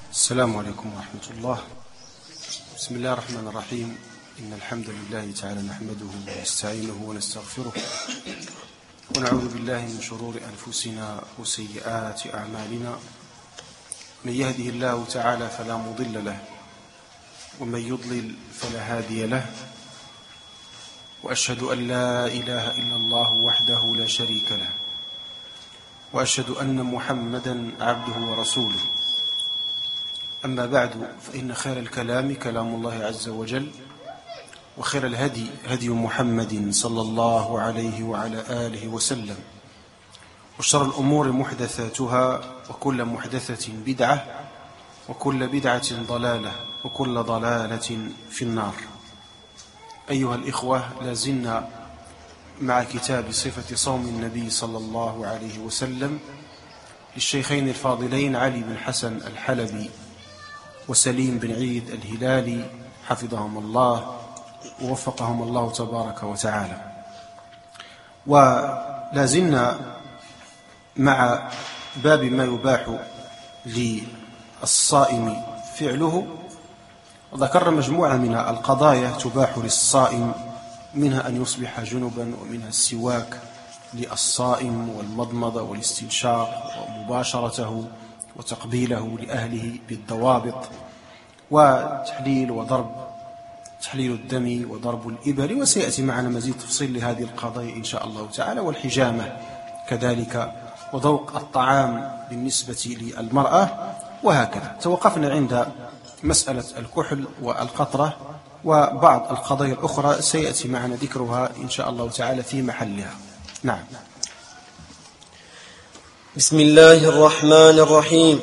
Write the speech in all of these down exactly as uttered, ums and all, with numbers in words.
السلام عليكم ورحمة الله. بسم الله الرحمن الرحيم. إن الحمد لله تعالى نحمده ونستعينه ونستغفره ونعوذ بالله من شرور أنفسنا وسيئات أعمالنا. من يهده الله تعالى فلا مضل له ومن يضلل فلا هادي له، وأشهد أن لا إله إلا الله وحده لا شريك له، وأشهد أن محمدا عبده ورسوله. أما بعد، فإن خير الكلام كلام الله عز وجل، وخير الهدي هدي محمد صلى الله عليه وعلى آله وسلم، وشر الأمور محدثاتها، وكل محدثة بدعة، وكل بدعة ضلالة، وكل ضلالة في النار. أيها الإخوة، لازلنا مع كتاب صفة صوم النبي صلى الله عليه وسلم للشيخين الفاضلين علي بن حسن الحلبي وسليم بن عيد الهلالي حفظهم الله ووفقهم الله تبارك وتعالى. ولازلنا مع باب ما يباح للصائم فعله، وذكرنا مجموعة من القضايا تباح للصائم، منها أن يصبح جنبا، ومنها السواك للصائم والمضمضة والاستنشاق ومباشرته وتقبيله لأهله بالضوابط، وتحليل وضرب تحليل الدم وضرب الإبر، وسيأتي معنا مزيد تفصيل لهذه القضايا إن شاء الله تعالى، والحجامة كذلك، وذوق الطعام بالنسبة للمرأة، وهكذا. توقفنا عند مسألة الكحل والقطرة، وبعض القضايا الأخرى سيأتي معنا ذكرها إن شاء الله تعالى في محلها. نعم. بسم الله الرحمن الرحيم.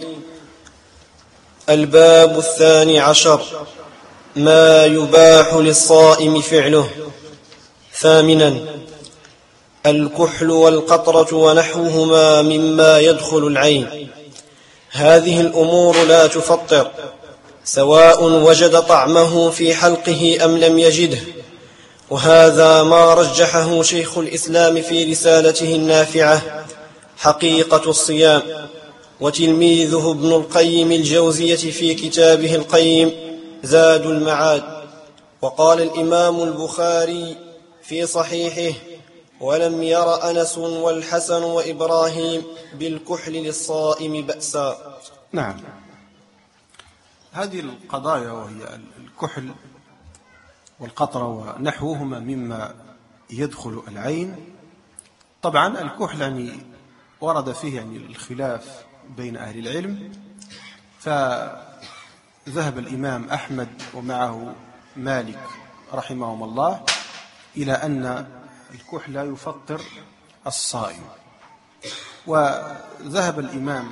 الباب الثاني عشر: ما يباح للصائم فعله. ثامنا: الكحل والقطرة ونحوهما مما يدخل العين. هذه الأمور لا تفطر، سواء وجد طعمه في حلقه أم لم يجده، وهذا ما رجحه شيخ الإسلام في رسالته النافعة حقيقة الصيام، وتلميذه ابن القيم الجوزية في كتابه القيم زاد المعاد. وقال الإمام البخاري في صحيحه: ولم ير أنس والحسن وإبراهيم بالكحل للصائم بأسا. نعم. هذه القضايا وهي الكحل والقطرة ونحوهما مما يدخل العين. طبعا الكحل يعني ورد فيه يعني الخلاف بين أهل العلم، فذهب الإمام أحمد ومعه مالك رحمهم الله إلى أن الكحل لا يفطر الصائم، وذهب الإمام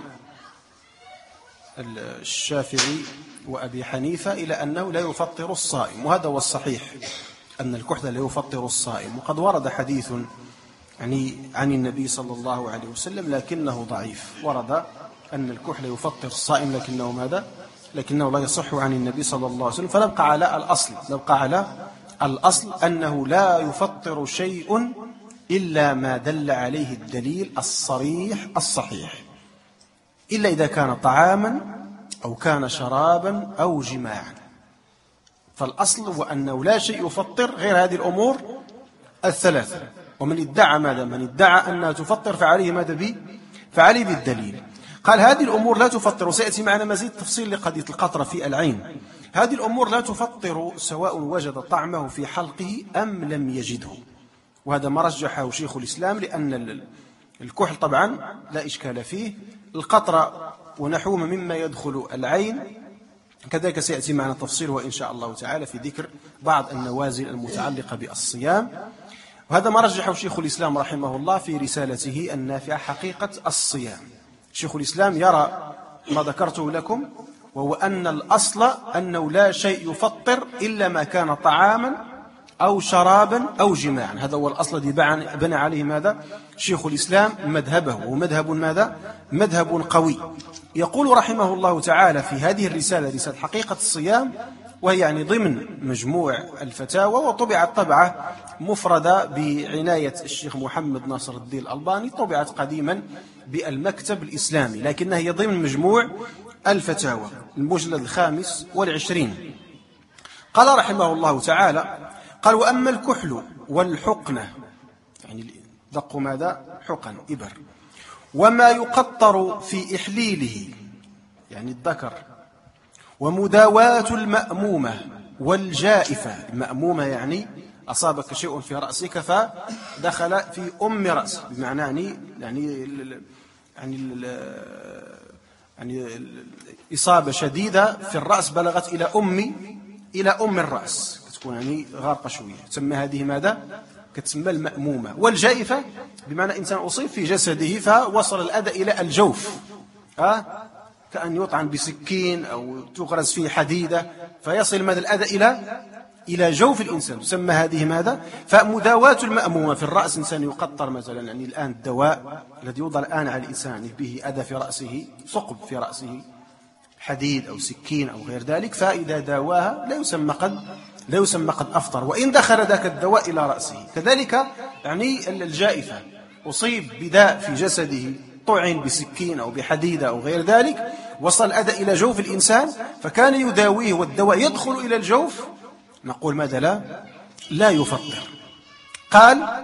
الشافعي وأبي حنيفة إلى أنه لا يفطر الصائم، وهذا هو الصحيح، أن الكحل لا يفطر الصائم. وقد ورد حديث يعني عن النبي صلى الله عليه وسلم لكنه ضعيف، ورد أن الكحل يفطر الصائم لكنه ماذا؟ لكنه لا يصح عن النبي صلى الله عليه وسلم. فنبقى على الأصل نبقى على الأصل أنه لا يفطر شيء إلا ما دل عليه الدليل الصريح الصحيح، إلا إذا كان طعاما أو كان شرابا أو جماعا. فالأصل هو أنه لا شيء يفطر غير هذه الأمور الثلاثة. ومن ادعى ماذا؟ من ادعى أنها تفطر فعليه ماذا بي؟ فعليه بالدليل. قال هذه الأمور لا تفطر، وسيأتي معنا مزيد تفصيل لقضية القطرة في العين. هذه الأمور لا تفطر سواء وجد طعمه في حلقه أم لم يجده، وهذا ما رجحه شيخ الإسلام، لأن الكحل طبعا لا إشكال فيه، القطرة ونحوهما مما يدخل العين كذلك سيأتي معنا تفصيله إن شاء الله تعالى في ذكر بعض النوازل المتعلقة بالصيام. وهذا ما رجحه شيخ الإسلام رحمه الله في رسالته النافعة حقيقة الصيام. شيخ الإسلام يرى ما ذكرته لكم، وهو أن الأصل أنه لا شيء يفطر إلا ما كان طعاما أو شرابا أو جماعا. هذا هو الأصل الذي بنى عليه ماذا؟ شيخ الإسلام مذهبه، ومذهب ماذا؟ مذهب قوي. يقول رحمه الله تعالى في هذه الرسالة، رسالة حقيقة الصيام، وهي يعني ضمن مجموع الفتاوى، وطبعت طبعة مفردة بعناية الشيخ محمد ناصر الدين الألباني، طبعت قديما بالمكتب الإسلامي، لكنها هي ضمن مجموع الفتاوى المجلد الخامس والعشرين. قال رحمه الله تعالى: قال: وأما الكحل والحقنة، يعني دق ماذا؟ حقن إبر، وما يقطر في إحليله يعني الذكر، ومداواة المأمومة والجائفة. المأمومة يعني أصابك شيء في رأسك فدخل في أم رأس، بمعنى يعني يعني يعني يعني إصابة شديدة في الرأس بلغت إلى أم إلى أم الرأس، تكون يعني غارقة شوية، تسمى هذه ماذا؟ كتسمى المأمومة. والجائفة بمعنى إنسان أصيب في جسده فوصل الأذى إلى الجوف، أه؟ كأن يطعن بسكين أو تغرز فيه حديدة فيصل ماذا الأذى إلى إلى جوف الإنسان، تسمى هذه ماذا؟ فمداواة المأمومة في الرأس، إنسان يقطر مثلا، يعني الآن الدواء الذي يوضع الآن على الإنسان به أذى في رأسه، ثقب في رأسه، حديد أو سكين أو غير ذلك، فإذا داواها لا يسمى قد لا يسمى قد أفطر، وإن دخل ذاك الدواء إلى رأسه. كذلك يعني الجائفة، أصيب بداء في جسده، طعن بسكين أو بحديدة أو غير ذلك، وصل الأذى إلى جوف الإنسان فكان يداويه والدواء يدخل إلى الجوف، نقول ماذا؟ لا لا يفطر. قال: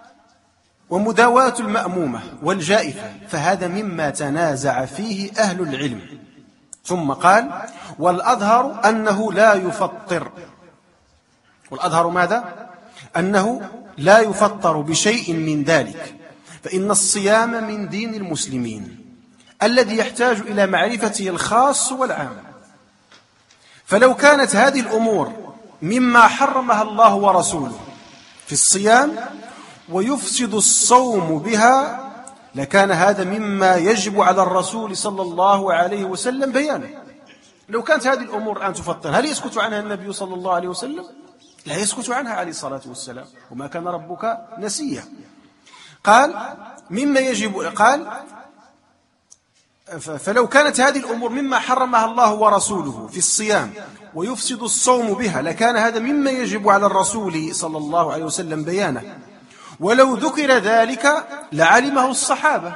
ومداواة المأمومة والجائفة، فهذا مما تنازع فيه أهل العلم. ثم قال: والأظهر أنه لا يفطر. والأظهر ماذا؟ أنه لا يفطر بشيء من ذلك، فإن الصيام من دين المسلمين الذي يحتاج إلى معرفته الخاص والعام. فلو كانت هذه الأمور مما حرمها الله ورسوله في الصيام ويفسد الصوم بها، لكان هذا مما يجب على الرسول صلى الله عليه وسلم بيانه. لو كانت هذه الأمور الآن تفطر، هل يسكت عنها النبي صلى الله عليه وسلم؟ لا يسكت عنها عليه الصلاة والسلام، وما كان ربك نسيا. قال: مما يجب، قال: فلو كانت هذه الأمور مما حرمها الله ورسوله في الصيام ويفسد الصوم بها، لكان هذا مما يجب على الرسول صلى الله عليه وسلم بيانه. ولو ذكر ذلك لعلمه الصحابة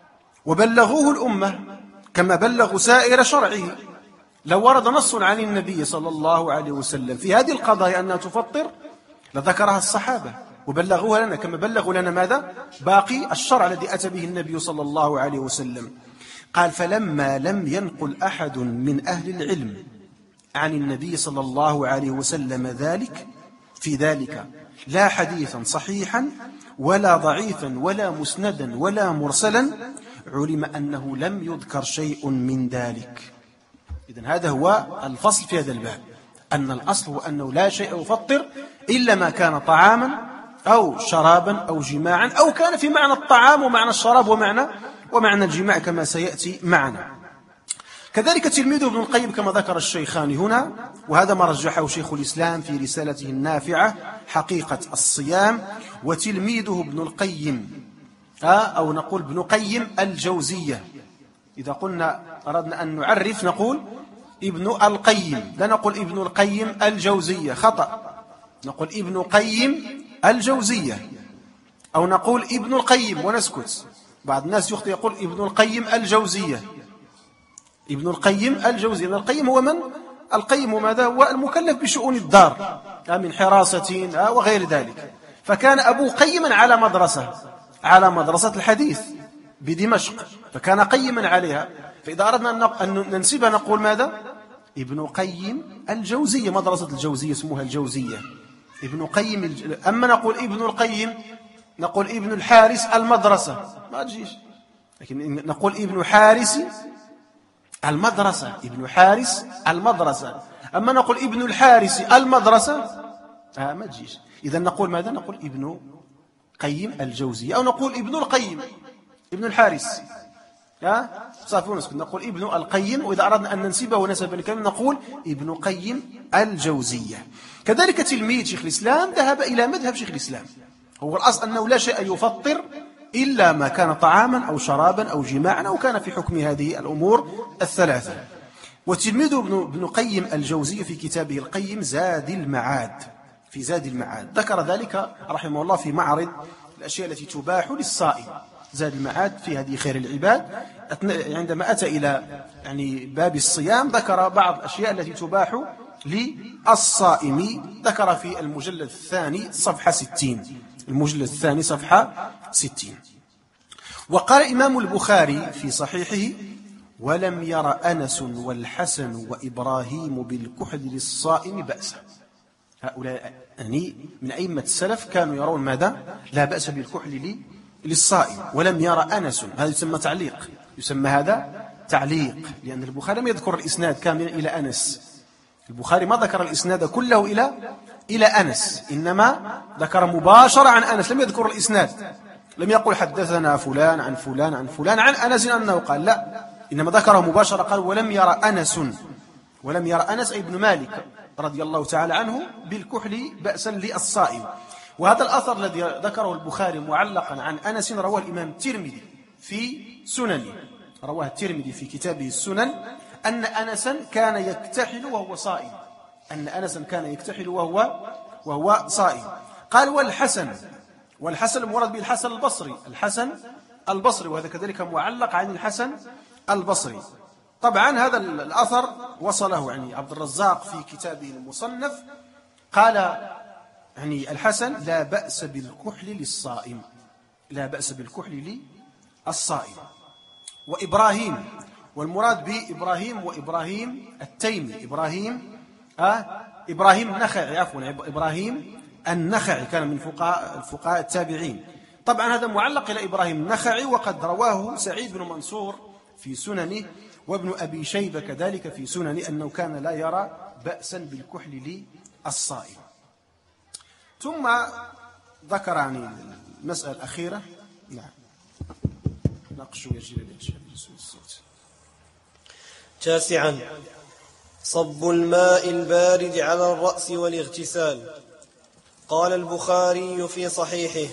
وبلغوه الأمة كما بلغوا سائر شرعه. لو ورد نص عن النبي صلى الله عليه وسلم في هذه القضايا أنها تفطر لذكرها الصحابة وبلغوها لنا كما بلغوا لنا ماذا؟ باقي الشرع الذي أتى به النبي صلى الله عليه وسلم. قال: فلما لم ينقل أحد من أهل العلم عن النبي صلى الله عليه وسلم ذلك في ذلك، لا حديثا صحيحا ولا ضعيفا ولا مسندا ولا مرسلا، علم أنه لم يذكر شيء من ذلك. إذن هذا هو الفصل في هذا الباب، أن الأصل هو أنه لا شيء يفطر إلا ما كان طعاما أو شرابا أو جماعا، أو كان في معنى الطعام ومعنى الشراب ومعنى ومعنى الجماع كما سيأتي معنا. كذلك تلميذه ابن القيم كما ذكر الشيخان هنا، وهذا ما رجحه شيخ الإسلام في رسالته النافعة حقيقة الصيام. وتلميذه ابن القيم أو نقول ابن قيم الجوزية، إذا قلنا أردنا أن نعرف نقول ابن القيم، لا نقول ابن القيم الجوزية، خطأ، نقول ابن قيم الجوزية، أو نقول ابن القيم ونسكت. بعض الناس يخطئ يقول ابن القيم الجوزية. ابن القيم الجوزية، ابن القيم هو من؟ القيم ماذا؟ هو المكلف بشؤون الدار من حراسة وغير ذلك. فكان أبو قيما على مدرسة على مدرسة الحديث بدمشق، فكان قيما عليها. فإذا أردنا أن ننسبها نقول ماذا؟ ابن قيم الجوزية، مدرسة الجوزية اسمها الجوزية، ابن قيم الج... أما نقول ابن القيم نقول ابن الحارس المدرسة، ما تجيش، لكن نقول ابن حارس المدرسة، ابن حارس المدرسة. أما نقول ابن الحارس المدرسة آه ما تجيش. إذا نقول ماذا؟ نقول ابن قيم الجوزية، أو نقول ابن القيم ابن الحارس، ها صافي ونسكت، نقول ابن القيم. وإذا أردنا أن ننسبه نسبا لكلمة نقول ابن قيم الجوزية. كذلك تلميذ شيخ الإسلام ذهب إلى مذهب شيخ الإسلام، هو الأصل أنه لا شيء يفطر إلا ما كان طعاما أو شرابا أو جماعا أو كان في حكم هذه الأمور الثلاثة. وتلميذه ابن قيم الجوزية في كتابه القيم زاد المعاد، في زاد المعاد ذكر ذلك رحمه الله في معرض الأشياء التي تباح للصائم، زاد المعاد في هذه خير العباد، عندما أتى إلى يعني باب الصيام ذكر بعض الأشياء التي تباح للصائم، ذكر في المجلد الثاني صفحة ستين، المجلد الثاني صفحة ستين. وقال إمام البخاري في صحيحه: ولم ير أنس والحسن وإبراهيم بالكحل للصائم بأسا. هؤلاء يعني من أئمة السلف كانوا يرون ماذا؟ لا بأس بالكحل للصائم. ولم ير أنس، هذا يسمى تعليق، يسمى هذا تعليق، لأن البخاري لم يذكر الإسناد كاملا إلى أنس. البخاري ما ذكر الإسناد كله إلى إلى أنس، إنما ذكر مباشرة عن أنس، لم يذكر الإسناد، لم يقل حدثنا فلان عن فلان عن فلان عن أنس أنه قال، لا، إنما ذكره مباشرة، قال: ولم ير أنس، ولم ير أنس أي ابن مالك رضي الله تعالى عنه بالكحل بأسا للصائم. وهذا الأثر الذي ذكره البخاري معلقا عن أنس رواه الإمام الترمذي في سننه، رواه الترمذي في كتابه السنن، أن أنسا كان يكتحل وهو صائم، أن أنسا كان يكتحل وهو وهو صائم. قال: والحسن، والحسن المراد به الحسن البصري، الحسن البصري، وهذا كذلك معلق عن الحسن البصري. طبعا هذا الأثر وصله يعني عبد الرزاق في كتابه المصنف، قال يعني الحسن: لا بأس بالكحل للصائم، لا بأس بالكحل للصائم. وإبراهيم، والمراد بإبراهيم وإبراهيم التيمي، إبراهيم آه إبراهيم النخعي، عفوا إبراهيم النخعي، كان من فقهاء الفقهاء التابعين. طبعا هذا معلق إلى إبراهيم النخعي، وقد رواه سعيد بن منصور في سننه، وابن أبي شيبة كذلك في سننه، أنه كان لا يرى بأسا بالكحل للصائم. ثم ذكر عن المسألة الأخيرة، نعم ناقشوا يجري الصوت. تاسعا: صب الماء البارد على الرأس والاغتسال. قال البخاري في صحيحه: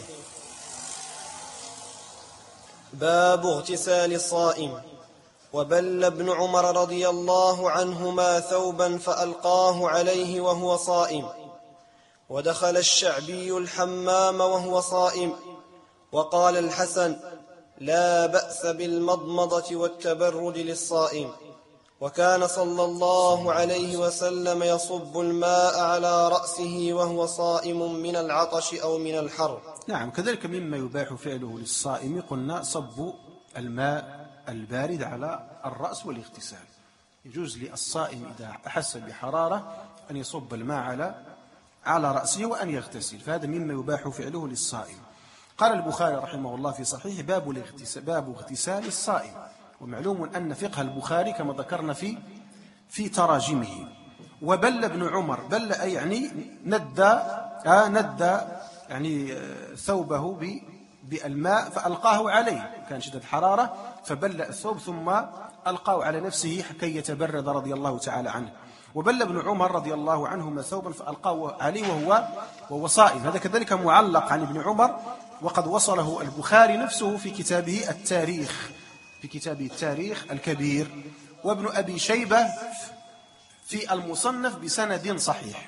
باب اغتسال الصائم. وبل ابن عمر رضي الله عنهما ثوبا فألقاه عليه وهو صائم. ودخل الشعبي الحمام وهو صائم. وقال الحسن: لا بأس بالمضمضة والتبرد للصائم. وكان صلى الله عليه وسلم يصب الماء على رأسه وهو صائم من العطش أو من الحر. نعم، كذلك مما يباح فعله للصائم قلنا صب الماء البارد على الرأس والاغتسال. يجوز للصائم إذا أحس بحرارة أن يصب الماء على على رأسه وأن يغتسل، فهذا مما يباح فعله للصائم. قال البخاري رحمه الله في صحيح: باب الاغتسال، باب اغتسال الصائم. ومعلوم أن فقه البخاري كما ذكرنا في في تراجمه. وبل ابن عمر، بل أي يعني ندى آه ندى يعني آه ثوبه بالماء فألقاه عليه، كان شدة حرارة فبل الثوب ثم ألقاه على نفسه كي يتبرد رضي الله تعالى عنه. وبل ابن عمر رضي الله عنهما ثوبا فألقاه عليه وهو وهو صائم. هذا كذلك معلق عن ابن عمر، وقد وصله البخاري نفسه في كتابه التاريخ، في كتابه التاريخ الكبير، وابن أبي شيبة في المصنف بسند صحيح.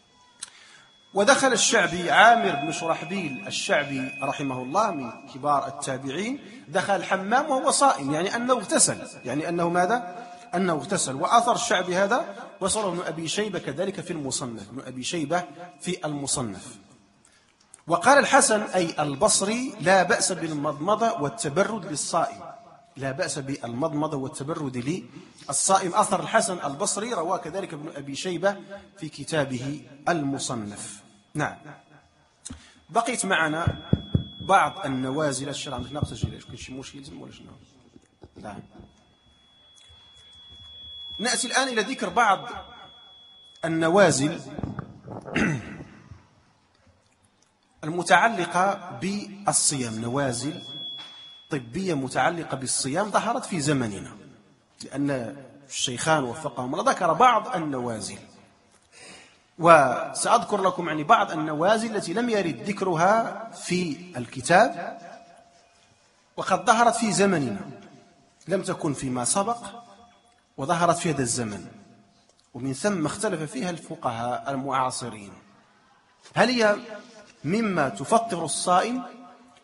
ودخل الشعبي، عامر بن شرحبيل الشعبي رحمه الله من كبار التابعين، دخل الحمام وهو صائم، يعني أنه اغتسل، يعني أنه ماذا؟ أنه اغتسل. وآثر الشعبي هذا وصله ابن أبي شيبة كذلك في المصنف، ابن أبي شيبة في المصنف. وقال الحسن أي البصري: لا بأس بالمضمضة والتبرد للصائم، لا بأس بالمضمضة والتبرد للصائم. أثر الحسن البصري رواه كذلك ابن أبي شيبة في كتابه المصنف. نعم، بقيت معنا بعض النوازل الشرع. عندك ناقص تسجيل كل شيء مش يلزم ولا شنو؟ نعم. نأتي الآن إلى ذكر بعض النوازل المتعلقة بالصيام، نوازل طبية متعلقة بالصيام ظهرت في زمننا، لأن الشيخان وفقهم الله ذكر بعض النوازل، وسأذكر لكم يعني بعض النوازل التي لم يرد ذكرها في الكتاب وقد ظهرت في زمننا، لم تكن فيما سبق وظهرت في هذا الزمن، ومن ثم اختلف فيها الفقهاء المعاصرين: هل هي مما تفطر الصائم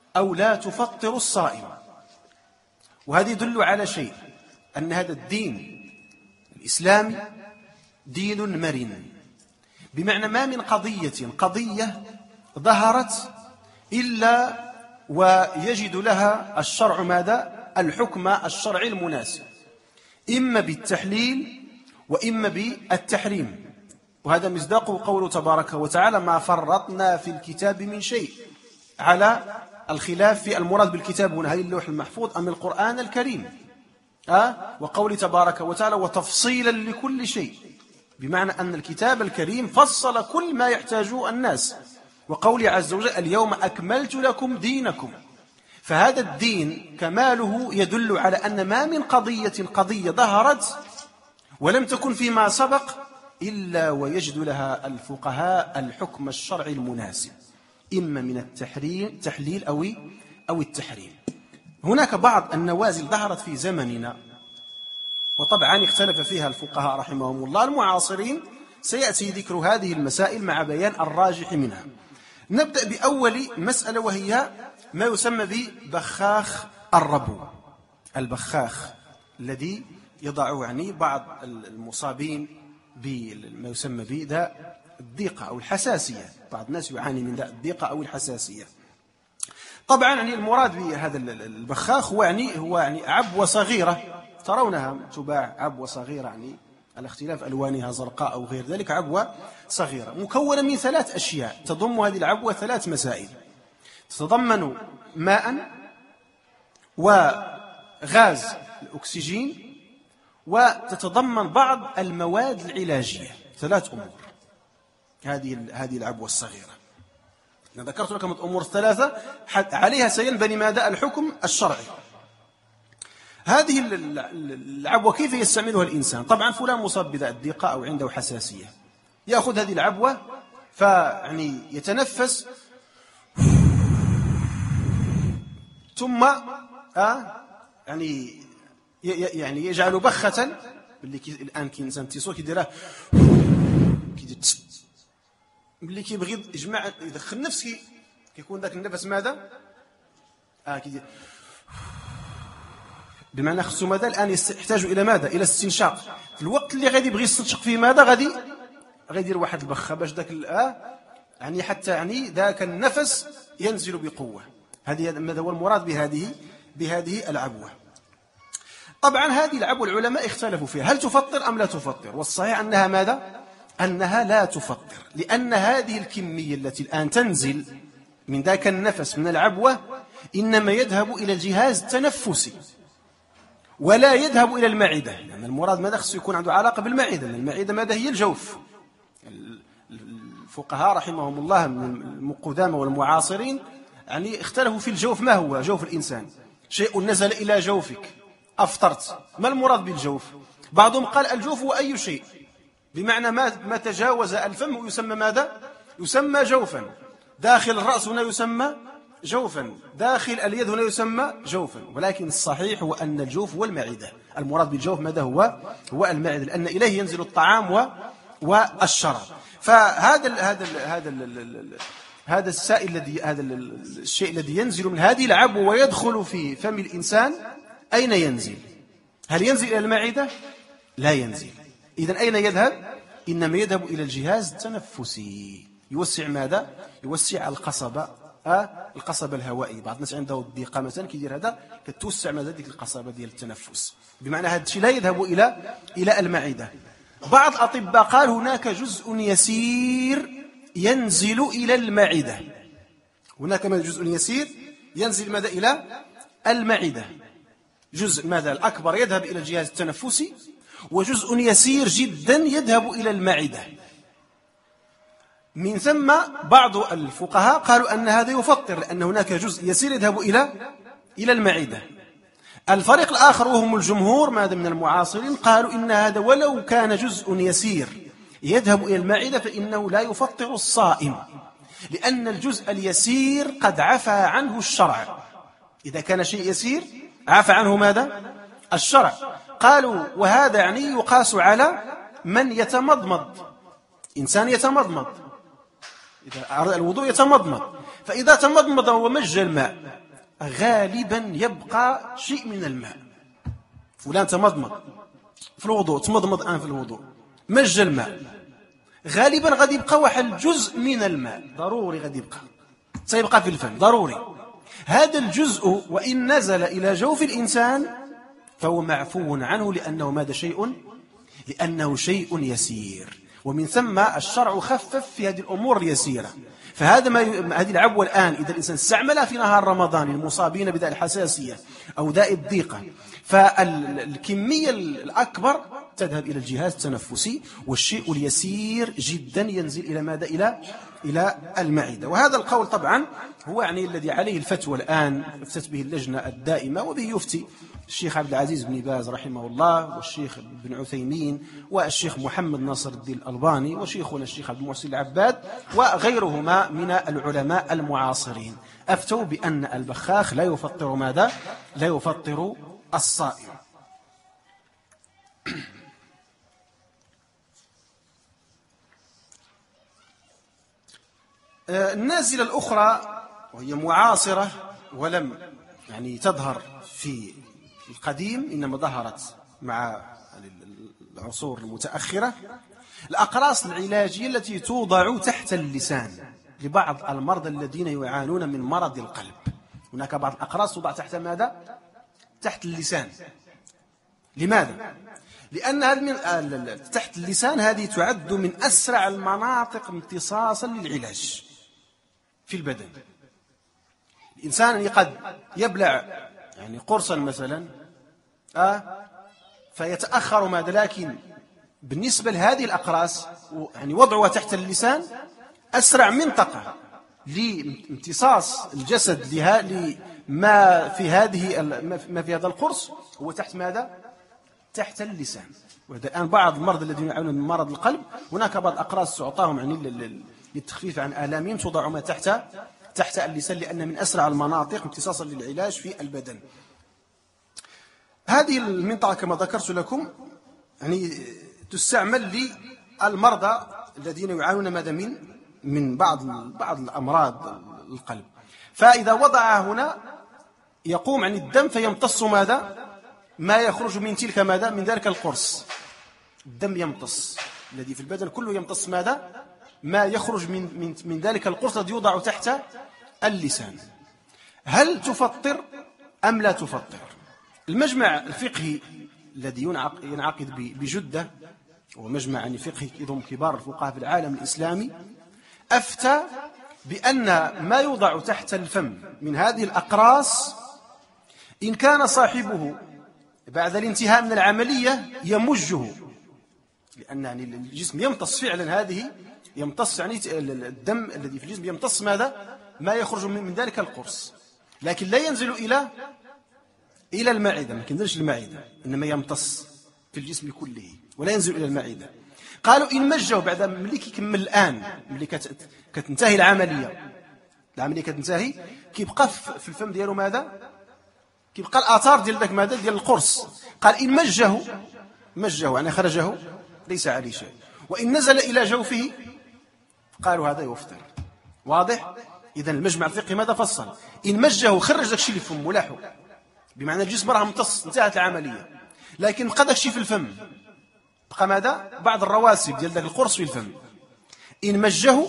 أو لا تفطر الصائم. وهذا يدل على شيء، أن هذا الدين الإسلامي دين مرن، بمعنى ما من قضية قضية ظهرت إلا ويجد لها الشرع ماذا؟ الحكم الشرعي المناسب، إما بالتحليل وإما بالتحريم. وهذا مصداق قوله تبارك وتعالى: ما فرطنا في الكتاب من شيء، على الخلاف في المراد بالكتاب هنا، هل اللوح المحفوظ أم القرآن الكريم؟ أه؟ وقول تبارك وتعالى: وتفصيلا لكل شيء، بمعنى أن الكتاب الكريم فصل كل ما يحتاجه الناس. وقول عز وجل: اليوم أكملت لكم دينكم. فهذا الدين كماله يدل على أن ما من قضية قضية ظهرت ولم تكن فيما سبق إلا ويجد لها الفقهاء الحكم الشرعي المناسب، إما من التحليل أو أو التحريم. هناك بعض النوازل ظهرت في زمننا، وطبعا اختلف فيها الفقهاء رحمهم الله المعاصرين، سيأتي ذكر هذه المسائل مع بيان الراجح منها. نبدأ بأول مسألة، وهي ما يسمى ببخاخ الربو. البخاخ الذي يضع يعني بعض المصابين بما يسمى بداء الضيقة أو الحساسية، بعض الناس يعاني من داء الضيقة أو الحساسية. طبعا يعني المراد بهذا البخاخ هو يعني هو يعني عبوة صغيرة ترونها تباع، عبوة صغيرة يعني على اختلاف ألوانها، زرقاء أو غير ذلك، عبوة صغيرة مكونة من ثلاث أشياء. تضم هذه العبوة ثلاث مسائل: تتضمن ماء وغاز الأكسجين، وتتضمن بعض المواد العلاجية. ثلاث أمور هذه هذه العبوة الصغيرة. أنا ذكرت لكم الأمور الثلاثة عليها سينبني ماذا؟ الحكم الشرعي. هذه العبوة كيف يستعملها الإنسان؟ طبعا فلان مصاب بداء الضيقة أو عنده حساسية، يأخذ هذه العبوة فيعني يتنفس، ثم آه يعني يعني يجعل بخة اللي كي الآن كي إنسان تيصو كيديرها اللي كيبغي يجمع يدخل نفسه، كيكون ذاك النفس ماذا؟ آه كيدير، بمعنى خصو ماذا الآن يحتاج إلى ماذا؟ إلى استنشاق. في الوقت اللي غادي يبغي يستنشق فيه ماذا؟ غادي غادي يدير واحد البخة باش ذاك آه يعني حتى يعني ذاك النفس ينزل بقوة. هذه ماذا هو المراد بهذه بهذه العبوة. طبعا هذه العبوة العلماء اختلفوا فيها، هل تفطر أم لا تفطر؟ والصحيح أنها ماذا؟ أنها لا تفطر، لأن هذه الكمية التي الآن تنزل من ذاك النفس من العبوة إنما يذهب إلى الجهاز التنفسي ولا يذهب إلى المعدة، لأن يعني المراد ماذا؟ خصو يكون عنده علاقة بالمعدة، لأن المعدة ماذا؟ هي الجوف. الفقهاء رحمهم الله من القدامى والمعاصرين يعني اختلفوا في الجوف. ما هو جوف الإنسان؟ شيء نزل إلى جوفك أفطرت، ما المراد بالجوف؟ بعضهم قال الجوف هو أي شيء، بمعنى ما ما تجاوز الفم يسمى ماذا؟ يسمى جوفا. داخل الرأس هنا يسمى جوفا، داخل اليد هنا يسمى جوفا. ولكن الصحيح هو أن الجوف هو المعدة. المراد بالجوف ماذا هو؟ هو المعدة، لأن إليه ينزل الطعام و والشراب. فهذا ال هذا ال هذا ال هذا السائل الذي هذا الشيء الذي ينزل من هذه العبوة ويدخل في فم الإنسان أين ينزل؟ هل ينزل إلى المعدة؟ لا ينزل. إذن أين يذهب؟ إنما يذهب إلى الجهاز التنفسي، يوسع ماذا؟ يوسع القصبة، آه القصبة الهوائية. بعض الناس عنده الضيقة مثلا كيدير هذا كتوسع ماذا؟ ديك القصبة ديال التنفس، بمعنى هذا الشيء لا يذهب إلى إلى المعدة. بعض الأطباء قال هناك جزء يسير ينزل إلى المعدة، هناك جزء يسير ينزل ماذا؟ إلى المعدة. جزء ماذا؟ الأكبر يذهب إلى الجهاز التنفسي، وجزء يسير جدا يذهب إلى المعدة. من ثم بعض الفقهاء قالوا أن هذا يفطر، لأن هناك جزء يسير يذهب إلى إلى المعدة. الفريق الآخر وهم الجمهور ماذا من المعاصرين قالوا إن هذا ولو كان جزء يسير يذهب إلى المعدة فإنه لا يفطر الصائم، لأن الجزء اليسير قد عفى عنه الشرع. إذا كان شيء يسير عفى عنه ماذا؟ الشرع. قالوا وهذا يعني يقاس على من يتمضمض، إنسان يتمضمض إذا أراد الوضوء يتمضمض، فإذا تمضمض ومج الماء غالبا يبقى شيء من الماء. فلان تمضمض في الوضوء، تمضمض الآن في الوضوء، مج الماء، غالبا غادي يبقى واحد الجزء من الماء ضروري، غادي يبقى سيبقى في الفم ضروري. هذا الجزء وإن نزل إلى جوف الإنسان فهو معفو عنه، لأنه ماذا شيء لأنه شيء يسير، ومن ثم الشرع خفف في هذه الأمور اليسيرة. فهذا ما ي... هذه العبوة الآن إذا الإنسان استعملها في نهار رمضان للمصابين بداء الحساسية أو داء الضيقة، فالكمية الأكبر تذهب إلى الجهاز التنفسي، والشيء اليسير جدا ينزل إلى ماذا؟ إلى إلى المعدة. وهذا القول طبعا هو يعني الذي عليه الفتوى الآن، افتت به اللجنة الدائمة، وبه يفتي الشيخ عبد العزيز بن باز رحمه الله، والشيخ بن عثيمين، والشيخ محمد ناصر الدين الألباني، وشيخنا الشيخ عبد المحسن العباد، وغيرهما من العلماء المعاصرين. أفتوا بأن البخاخ لا يفطر ماذا؟ لا يفطر الصائم. النازلة الأخرى وهي معاصرة ولم يعني تظهر في القديم، إنما ظهرت مع العصور المتأخرة، الأقراص العلاجية التي توضع تحت اللسان لبعض المرضى الذين يعانون من مرض القلب. هناك بعض الأقراص توضع تحت ماذا؟ تحت اللسان. لماذا؟ لأن هذه من تحت اللسان هذه تعد من أسرع المناطق امتصاصا للعلاج في البدن. الإنسان قد يبلع يعني قرصا مثلا آه فيتأخر ماذا، لكن بالنسبة لهذه الأقراص يعني وضعها تحت اللسان أسرع منطقة لامتصاص الجسد لها لما في هذه ما في هذا القرص هو تحت ماذا؟ تحت اللسان. وهذا الآن بعض المرضى الذين يعانون من مرض القلب هناك بعض الأقراص تعطاهم يعني للتخفيف عن آلامهم توضع ما تحت تحت اللسان، لأن من أسرع المناطق امتصاصا للعلاج في البدن. هذه المنطقة كما ذكرت لكم يعني تستعمل للمرضى الذين يعانون ماذا من من بعض بعض الأمراض القلب. فإذا وضع هنا يقوم عن الدم فيمتص ماذا؟ ما يخرج من تلك ماذا؟ من ذلك القرص. الدم يمتص، الذي في البدن كله يمتص ماذا؟ ما يخرج من من من ذلك القرص الذي يوضع تحت اللسان. هل تفطر أم لا تفطر؟ المجمع الفقهي الذي ينعقد بجدة ومجمع يعني فقهي يضم كبار الفقهاء في العالم الإسلامي أفتى بأن ما يوضع تحت الفم من هذه الأقراص إن كان صاحبه بعد الانتهاء من العملية يمجه، لأن يعني الجسم يمتص فعلا، هذه يمتص يعني الدم الذي في الجسم يمتص ماذا؟ ما يخرج من ذلك القرص، لكن لا ينزل إلى إلى المعدة، ما ينزلش المعدة، إنما يمتص في الجسم كله ولا ينزل إلى المعدة. قالوا إن مجه بعد ملي كيكمل الآن ملي كتنتهي العملية العملية كتنتهي كيبقى في الفم ديالو ماذا؟ كيبقى الآثار ديال ذاك ماذا؟ ديال القرص. قال إن مجه مجه يعني خرجه ليس عليه شيء، وإن نزل إلى جوفه قالوا هذا يفطر. واضح؟ إذن المجمع الفقهي ماذا فصل؟ إن مجه خرج داك الشيء اللي في فمه لاحو، بمعنى الجسم راه امتص انتهت العملية، لكن بقى داك الشيء في الفم، بقى ماذا؟ بعض الرواسب ديال ذاك القرص في الفم. إن مجه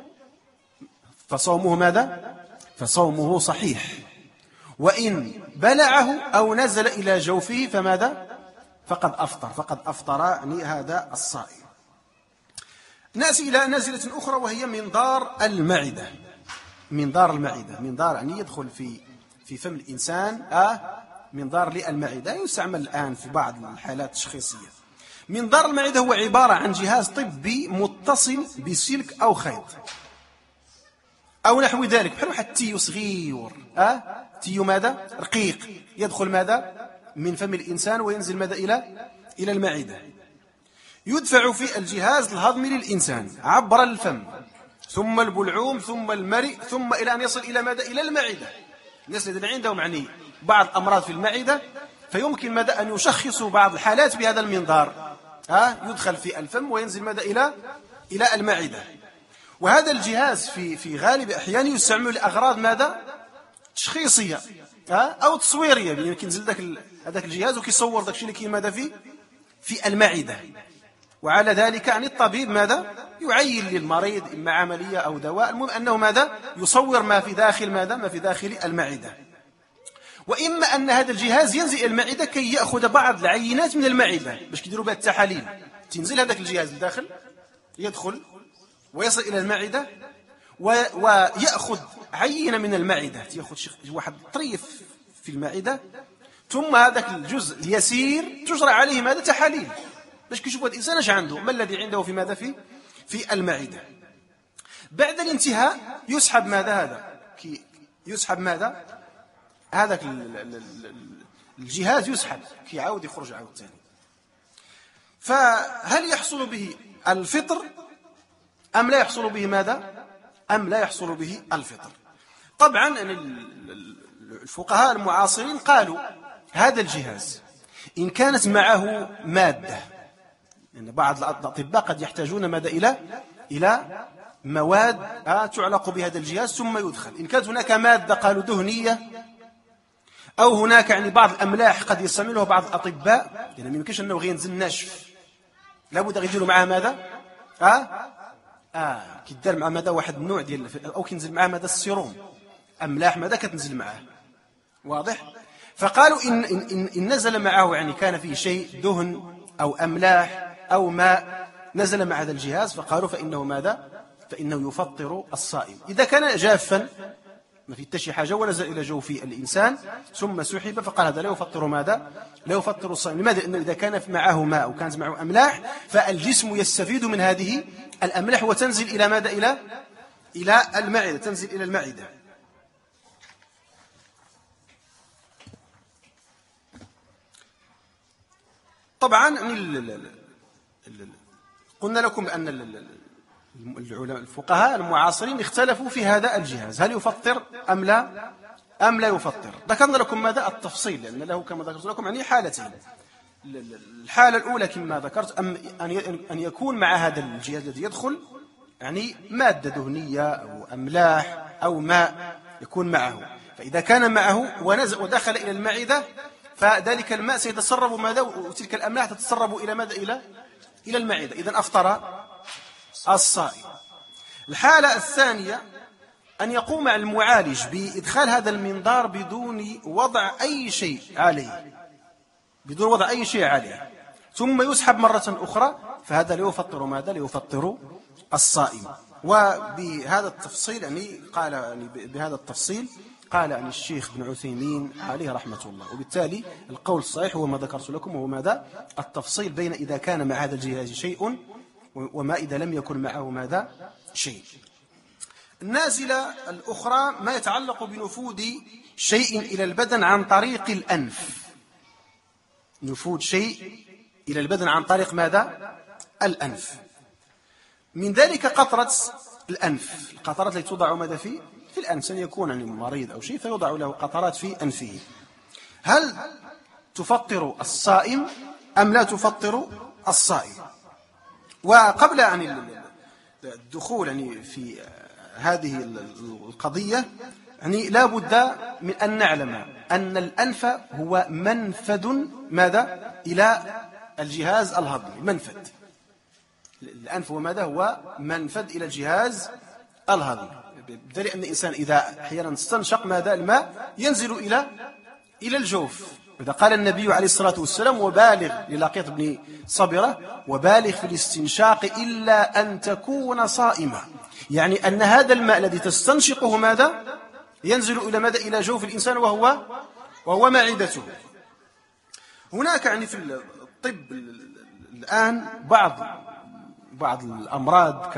فصومه ماذا؟ فصومه صحيح. وإن بلعه أو نزل إلى جوفه فماذا؟ فقد أفطر فقد أفطر يعني هذا الصائم. نأتي إلى نازلة أخرى وهي منظار المعدة. منظار المعدة منظار يعني يدخل في في فم الإنسان آه منظار للمعدة، يستعمل الآن في بعض الحالات التشخيصية. منظار المعدة هو عبارة عن جهاز طبي متصل بسلك أو خيط أو نحو ذلك، بحال واحد التيو صغير أه؟ تيو ماذا؟ رقيق يدخل ماذا؟ من فم الإنسان وينزل ماذا؟ إلى إلى المعدة. يدفع في الجهاز الهضمي للإنسان عبر الفم ثم البلعوم ثم المريء ثم إلى أن يصل إلى ماذا؟ إلى المعدة. الناس الذين عندهم يعني بعض أمراض في المعدة فيمكن ماذا؟ أن يشخصوا بعض الحالات بهذا المنظار. ها أه؟ يدخل في الفم وينزل ماذا؟ إلى إلى المعدة. وهذا الجهاز في في غالب أحيانه يستعمل لأغراض ماذا؟ تشخيصية أو تصويرية. يعني كينزل ذاك هذاك الجهاز وكيصور ذاك الشيء اللي كاين ماذا فيه في المعدة. وعلى ذلك يعني الطبيب ماذا؟ يعين للمريض إما عملية أو دواء، المهم أنه ماذا؟ يصور ما في داخل ماذا؟ ما في داخل المعدة. وإما أن هذا الجهاز ينزل إلى المعدة كي يأخذ بعض العينات من المعدة باش كيديروا بها التحاليل. تنزل هذاك الجهاز لداخل، يدخل ويصل إلى المعدة ويأخذ عينة من المعدة، يأخذ واحد طريف في المعدة، ثم هذاك الجزء اليسير تجرى عليه ماذا؟ تحاليل باش كيشوفوا هذا الإنسان اش عنده، ما الذي عنده في ماذا في في المعدة. بعد الانتهاء يسحب ماذا؟ هذا كي يسحب ماذا؟ هذاك الجهاز يسحب كي يعاود يخرج عاود ثاني. فهل يحصل به الفطر أم لا يحصل به ماذا؟ أم لا يحصل به الفطر؟ طبعا الفقهاء المعاصرين قالوا هذا الجهاز إن كانت معه مادة، لأن يعني بعض الأطباء قد يحتاجون ماذا إلى إلى مواد تعلق بهذا الجهاز ثم يدخل. إن كانت هناك مادة قالوا دهنية أو هناك يعني بعض الأملاح قد يستعملها بعض الأطباء، لأن يعني ما يمكنش أنه غينزل ناشف، لابد غيديروا معاه ماذا؟ آه آه كيدار مع ماذا؟ واحد النوع ديال أو كينزل معاه ماذا؟ السيروم، أملاح ماذا كتنزل معاه، واضح؟ فقالوا إن, إن, إن, إن نزل معه يعني كان فيه شيء دهن أو أملاح أو ماء نزل مع هذا الجهاز، فقالوا فإنه ماذا؟ فإنه يفطر الصائم. إذا كان جافا ما في تشي حاجة ونزل إلى جوف الإنسان ثم سحب، فقال هذا لا يفطر ماذا؟ لا يفطر الصائم. لماذا؟ لأنه إذا كان معه ماء وكانت معه أملاح فالجسم يستفيد من هذه الأملاح وتنزل إلى ماذا؟ إلى إلى المعدة، تنزل إلى المعدة. طبعا قلنا لكم أن الفقهاء المعاصرين اختلفوا في هذا الجهاز، هل يفطر أم لا أم لا يفطر. ذكرنا لكم ماذا؟ التفصيل، لأن له كما ذكرت لكم يعني حالتين. الحالة الأولى كما ذكرت أن يكون مع هذا الجهاز الذي يدخل يعني مادة دهنية أو أملاح أو ماء يكون معه، فإذا كان معه ونزل ودخل إلى المعدة فذلك الماء سيتسرب ماذا؟ وتلك الأملاح تتسرب إلى ماذا؟ إلى إلى المعدة، إذن أفطر الصائم. الحالة الثانية أن يقوم المعالج بإدخال هذا المنظار بدون وضع أي شيء عليه، بدون وضع أي شيء عليه، ثم يسحب مرة أخرى، فهذا لا يفطر ماذا؟ لا يفطر الصائم. وبهذا التفصيل يعني قال يعني بهذا التفصيل قال عن الشيخ ابن عثيمين عليه رحمة الله. وبالتالي القول الصحيح هو ما ذكرت لكم، وهو ماذا؟ التفصيل بين إذا كان مع هذا الجهاز شيء وما إذا لم يكن معه ماذا؟ شيء. النازلة الأخرى ما يتعلق بنفوذ شيء إلى البدن عن طريق الأنف، نفوذ شيء إلى البدن عن طريق ماذا؟ الأنف. من ذلك قطرة الأنف، القطرات التي توضع ماذا فيه؟ في الأنف، أن يكون يعني مريض أو شيء فيوضع له قطرات في أنفه. هل تفطر الصائم أم لا تفطر الصائم؟ وقبل يعني الدخول يعني في هذه القضية يعني لا بد من أن نعلم أن الأنف هو منفذ ماذا؟ إلى الجهاز الهضمي، منفذ. الأنف هو ماذا؟ هو منفذ إلى الجهاز الهضمي، بدليل أن الإنسان إذا أحيانا استنشق ماذا؟ الماء ينزل إلى إلى الجوف. إذا قال النبي عليه الصلاة والسلام وبالغ للقيط بن صبرة وبالغ في الاستنشاق إلا أن تكون صائما، يعني أن هذا الماء الذي تستنشقه ماذا؟ ينزل إلى ماذا؟ إلى جوف الإنسان وهو وهو معدته. هناك يعني في الطب الآن بعض بعض الأمراض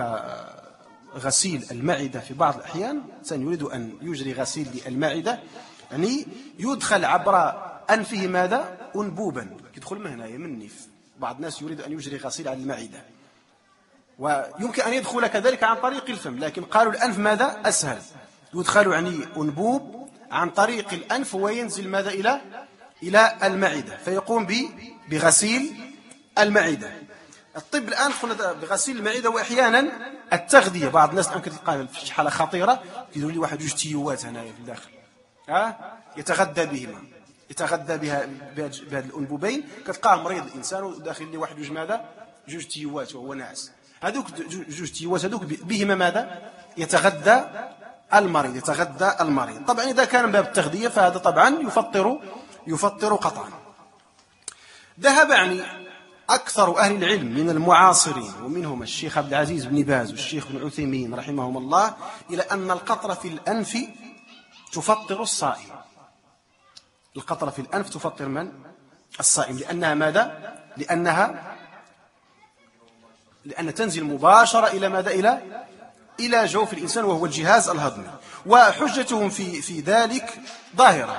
كغسيل المعدة، في بعض الأحيان الإنسان يريد أن يجري غسيل للمعدة يعني يدخل عبر أنفه ماذا؟ أنبوبا، يدخل من هنا يمني. بعض الناس يريد أن يجري غسيل على المعدة ويمكن أن يدخل كذلك عن طريق الفم، لكن قالوا الأنف ماذا؟ أسهل، يدخل يعني أنبوب عن طريق الأنف وينزل ماذا؟ إلى إلى المعدة، فيقوم بغسيل المعدة. الطب الآن قلنا بغسيل المعدة وأحيانا التغذية. بعض الناس الآن كتلقاه في حالة خطيرة يديروا لي واحد جوج تيوات هنايا في الداخل، ها يتغذى بهما، يتغذى بها بهذه الأنبوبين. كتلقاه مريض الإنسان وداخل لي واحد جوج ماذا جوج تيوات وهو ناعس. هذوك جوج تيوات هذوك بهما ماذا يتغذى المريض، يتغذى المريض. طبعا إذا كان من باب التغذية فهذا طبعا يفطر يفطر قطعا. ذهب يعني أكثر أهل العلم من المعاصرين ومنهم الشيخ عبد العزيز بن باز والشيخ ابن عثيمين رحمهم الله إلى أن القطرة في الأنف تفطر الصائم. القطرة في الأنف تفطر من؟ الصائم. لأنها ماذا؟ لأنها لأن تنزل مباشرة إلى ماذا؟ إلى إلى جوف الإنسان وهو الجهاز الهضمي. وحجتهم في في ذلك ظاهرة،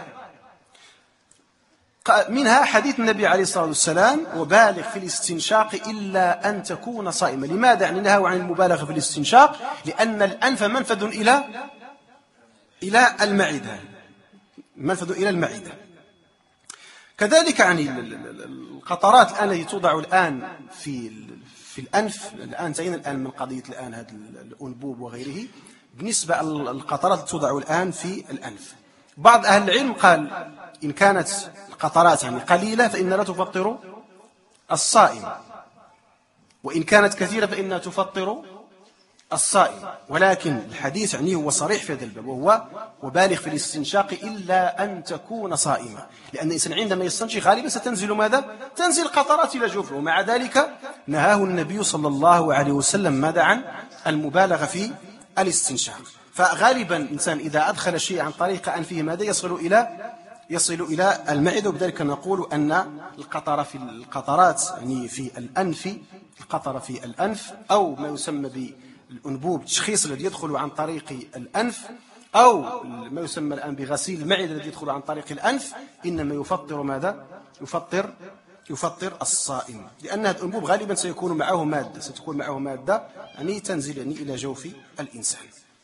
منها حديث النبي عليه الصلاة والسلام: وبالغ في الاستنشاق إلا أن تكون صائما. لماذا يعني نهوا عن المبالغة في الاستنشاق؟ لأن الأنف منفذ إلى إلى المعدة، منفذ إلى المعدة. كذلك يعني القطرات الآن التي توضع الآن في في الأنف، الآن انتهينا الآن من قضية الآن هذا الأنبوب وغيره. بالنسبة للقطرات التي توضع الآن في الأنف، بعض أهل العلم قال إن كانت القطرات يعني قليلة فإنها لا تفطر الصائم، وإن كانت كثيرة فإنها تفطر الصائم. ولكن الحديث يعني هو صريح في هذا الباب، وهو وبالغ في الاستنشاق إلا أن تكون صائما. لأن الإنسان عندما يستنشق غالبا ستنزل ماذا؟ تنزل قطرات إلى جوفه. ومع ذلك نهاه النبي صلى الله عليه وسلم ماذا؟ عن المبالغة في الاستنشاق. فغالبا الإنسان إذا أدخل شيء عن طريق أنفه ماذا؟ يصل إلى يصل إلى المعدة. وبذلك نقول أن القطرة في القطرات يعني في الأنف، القطرة في الأنف أو ما يسمى بالأنبوب التشخيص الذي يدخل عن طريق الأنف، أو ما يسمى الآن بغسيل المعدة الذي يدخل عن طريق الأنف، إنما يفطر ماذا؟ يفطر يفطر الصائم. لأن هذا الأنبوب غالبا سيكون معه مادة، ستكون معه مادة يعني تنزل يعني إلى جوف الإنسان.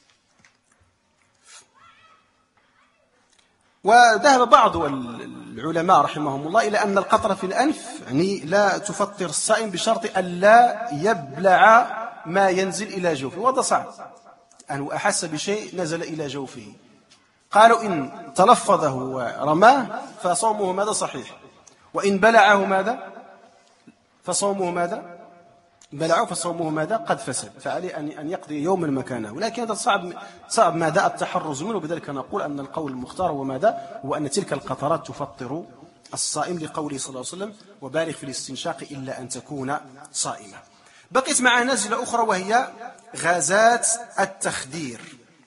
وذهب بعض العلماء رحمهم الله إلى أن القطرة في الأنف يعني لا تفطر الصائم بشرط أن لا يبلع ما ينزل إلى جوفه. وهذا صعب، أنه أحس بشيء نزل إلى جوفه. قالوا إن تلفظه ورماه فصومه ماذا؟ صحيح. وإن بلعه ماذا؟ فصومه ماذا؟ بلعه فصومه ماذا؟ قد فسد، فعليه أن يقضي يوما مكانه. ولكن هذا صعب صعب ماذا؟ التحرز منه. بذلك نقول أن القول المختار هو ماذا؟ هو أن تلك القطرات تفطر الصائم، لقوله صلى الله عليه وسلم: وبالغ في الاستنشاق إلا أن تكون صائما. بقيت معنا نازلة أخرى وهي غازات التخدير،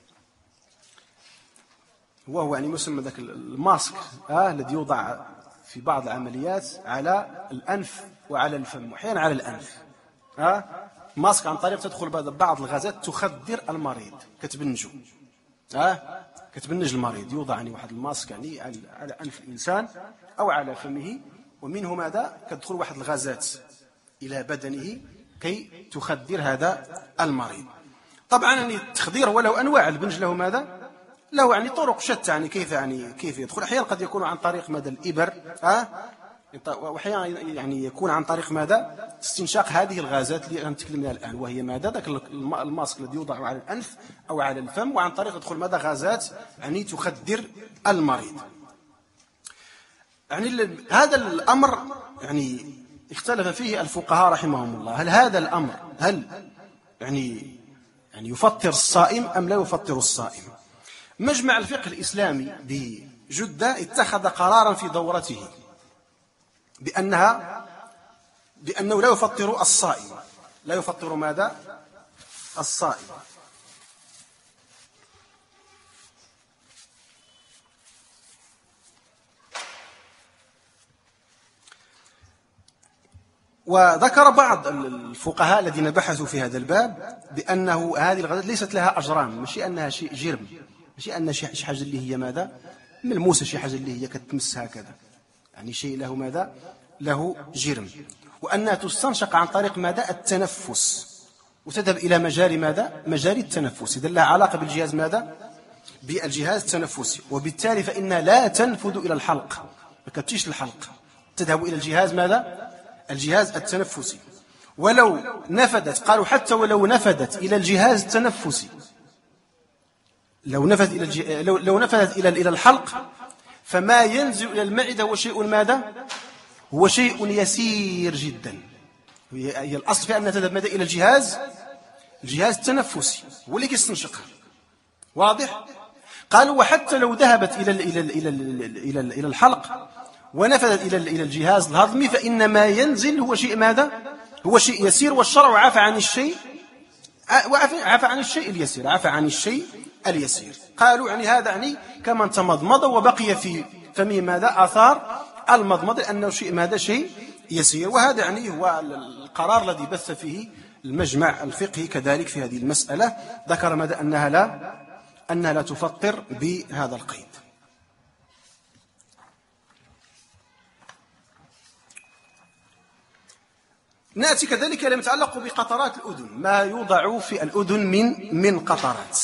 وهو يعني مسمى ذاك الماسك آه الذي يوضع في بعض العمليات على الأنف وعلى الفم، وأحيانا على الأنف. ها ماسك عن طريق تدخل بعض الغازات تخدر المريض، كتبنجو ها كتبنج المريض. يوضع يعني واحد الماسك يعني على أنف الإنسان أو على فمه، ومنه ماذا؟ كتدخل واحد الغازات إلى بدنه كي تخدر هذا المريض. طبعا يعني التخدير ولو أنواع، البنج له ماذا؟ له يعني طرق شتى، يعني كيف يعني كيف يدخل. أحيانا قد يكون عن طريق ماذا؟ الإبر ها وأحيانا يعني يكون عن طريق ماذا؟ استنشاق هذه الغازات اللي غنتكلم عليها الآن، وهي ماذا؟ ذاك الماسك الذي يوضع على الأنف أو على الفم، وعن طريق تدخل ماذا؟ غازات يعني تخدر المريض. يعني هذا الأمر يعني اختلف فيه الفقهاء رحمهم الله، هل هذا الأمر هل يعني يعني يفطر الصائم أم لا يفطر الصائم؟ مجمع الفقه الإسلامي بجدة اتخذ قرارا في دورته بأنها بأنه لا يفطر الصائم، لا يفطر ماذا؟ الصائم. وذكر بعض الفقهاء الذين بحثوا في هذا الباب بأنه هذه الغازات ليست لها أجرام، ماشي أنها شيء جرم، ماشي أنها شي حاجة اللي هي ماذا؟ ملموسة، شي حاجة اللي هي كتمس هكذا، يعني شيء له ماذا؟ له جرم. وأنها تستنشق عن طريق ماذا؟ التنفس، وتذهب إلى مجاري ماذا؟ مجاري التنفس، إذا لها علاقة بالجهاز ماذا؟ بالجهاز التنفسي، وبالتالي فإنها لا تنفذ إلى الحلق، ما كتجيش الحلق، تذهب إلى الجهاز ماذا؟ الجهاز التنفسي. ولو نفدت، قالوا حتى ولو نفدت إلى الجهاز التنفسي، لو نفدت إلى الج... لو... لو نفدت إلى إلى الحلق، فما ينزل إلى المعدة هو شيء ماذا؟ هو شيء يسير جدا. هي الأصل في أن تذهب ماذا؟ إلى الجهاز الجهاز التنفسي هو اللي يستنشقها. واضح؟ قالوا وحتى لو ذهبت إلى ال إلى ال إلى ال إلى ال إلى الحلق ونفذت إلى إلى الجهاز الهضمي، فإن ما ينزل هو شيء ماذا؟ هو شيء يسير. والشرع عفى عن الشيء عفى عن الشيء اليسير عفى عن الشيء اليسير. قالوا يعني هذا يعني كمن تمضمض وبقي في فمه ماذا؟ آثار المضمض، لأنه شيء ماذا؟ شيء يسير. وهذا يعني هو القرار الذي بث فيه المجمع الفقهي كذلك في هذه المسألة. ذكر ماذا؟ أنها لا أنها لا تفطر بهذا القيد. نأتي كذلك لما يتعلق بقطرات الأذن، ما يوضع في الأذن من من قطرات.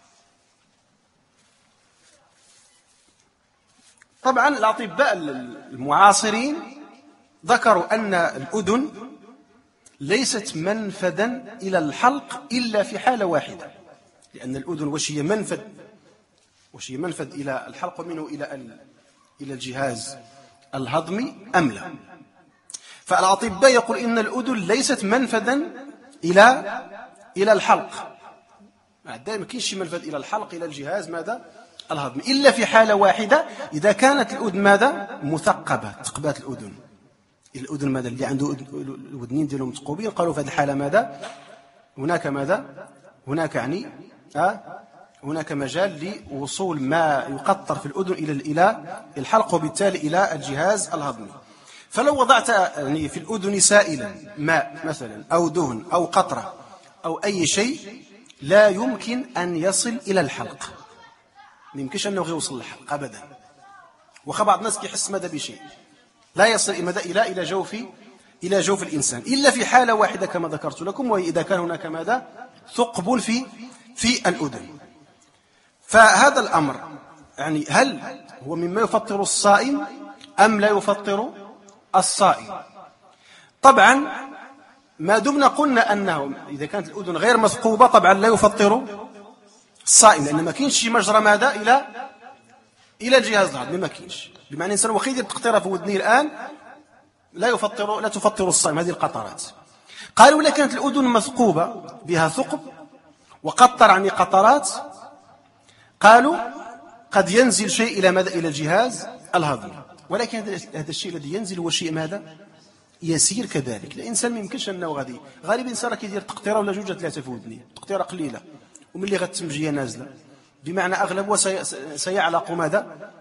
طبعا الأطباء المعاصرين ذكروا أن الأذن ليست منفذا إلى الحلق إلا في حالة واحدة، لأن الأذن وش هي منفذ وش هي منفذ إلى الحلق ومنه إلى إلى الجهاز الهضمي أم لا. فالأطباء يقول إن الأذن ليست منفذا إلى إلى الحلق، دائما كاينش منفذ إلى الحلق إلى الجهاز ماذا؟ الهضمي، إلا في حالة واحدة، إذا كانت الأذن ماذا؟ مثقبة، ثقبات الأذن. الأذن ماذا؟ اللي عنده الودنين ديالهم مثقوبين، قالوا في هذه الحالة ماذا؟ هناك ماذا؟ هناك يعني آه هناك مجال لوصول ما يقطر في الأذن إلى إلى الحلق وبالتالي إلى الجهاز الهضمي. فلو وضعت يعني في الأذن سائلا ماء مثلا أو دهن أو قطرة أو أي شيء، لا يمكن أن يصل إلى الحلق، ما يمكنش أنه يوصل للحلق أبدا. وخا بعض الناس يحس ماذا بشيء لا يصل ماذا إلى إلى جوف إلى جوف الإنسان، إلا في حالة واحدة كما ذكرت لكم، وهي إذا كان هناك ماذا؟ ثقب في في الأذن. فهذا الأمر يعني هل هو مما يفطر الصائم أم لا يفطر الصائم؟ طبعا ما دمنا قلنا أنه إذا كانت الأذن غير مثقوبة طبعا لا يفطر الصائم، لأن ما كاينش مجرى ماذا إلى إلى الجهاز الهضمي، ما كاينش. بمعنى الإنسان وخيد التقطيرة في ودنه الآن لا يفطر لا تفطر الصائم هذه القطرات. قالوا إذا كانت الأذن مثقوبة بها ثقب وقطر عني قطرات، قالوا قد ينزل شيء إلى ماذا؟ إلى الجهاز الهضمي، ولكن هذا الشيء الذي ينزل هو شيء ماذا؟ يسير كذلك. الإنسان ما يمكنش أنه غادي غالبا الإنسان راه كيدير تقطيرة ولا جوج ثلاثة في ودنيه، تقطيرة قليلة وملي غتمجيه نازلة، بمعنى أغلبها سيعلق ماذا؟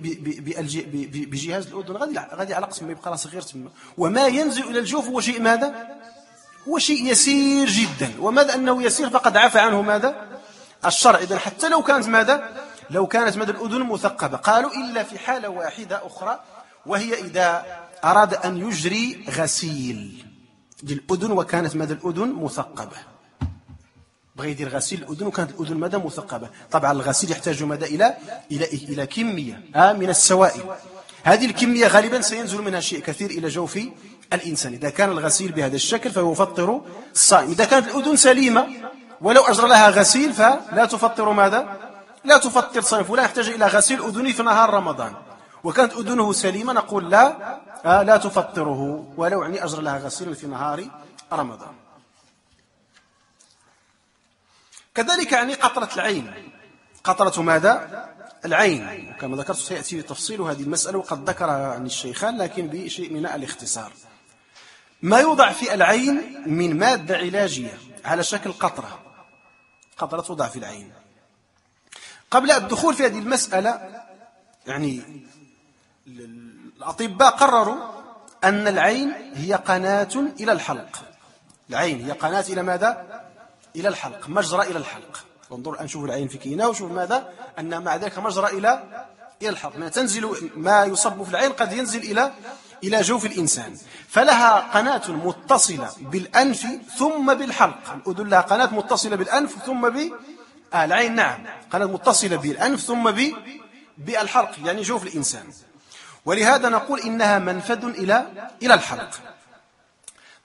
بجهاز الأذن، غادي غادي يعلق ما يبقى راه صغير تما. وما ينزل إلى الجوف هو شيء ماذا؟ هو شيء يسير جدا. وماذا أنه يسير فقد عفى عنه ماذا؟ الشرع. إذن حتى لو كانت ماذا؟ لو كانت ماذا؟ الأذن مثقبة، قالوا إلا في حالة واحدة أخرى، وهي إذا أراد أن يجري غسيل للأذن وكانت ماذا؟ الأذن مثقبة، بغى يدير غسيل الأذن وكانت الأذن ماذا؟ مثقبة. طبعا الغسيل يحتاج ماذا؟ إلى إلى إلى كمية آه من السوائل، هذه الكمية غالبا سينزل منها شيء كثير إلى جوف الإنسان. إذا كان الغسيل بهذا الشكل فهو يفطر الصائم. إذا كانت الأذن سليمة ولو أجرى لها غسيل فلا تفطر ماذا؟ لا تفطر صائم. فلا يحتاج إلى غسيل أذنه في نهار رمضان، وكانت أذنه سليمة نقول لا آه لا تفطره ولو يعني أجرى لها غسيل في نهار رمضان. كذلك يعني قطرة العين، قطرة ماذا؟ العين، كما ذكرت سيأتي تفصيل هذه المسألة وقد ذكرها عن الشيخان لكن بشيء من الاختصار. ما يوضع في العين من مادة علاجية على شكل قطرة، قطرة توضع في العين. قبل الدخول في هذه المسألة يعني الأطباء قرروا أن العين هي قناة إلى الحلق، العين هي قناة إلى ماذا؟ إلى الحلق، مجرى إلى الحلق. وانظر الآن شوف العين في كينا وشوف ماذا؟ أن مع ذلك مجرى إلى إلى الحلق، ما تنزل ما يصب في العين قد ينزل إلى إلى جوف الإنسان. فلها قناة متصلة بالأنف ثم بالحلق، الأذن لها قناة متصلة بالأنف ثم ب آه العين نعم قناة متصلة بالأنف ثم ب بالحلق يعني جوف الإنسان. ولهذا نقول إنها منفذ إلى إلى الحلق.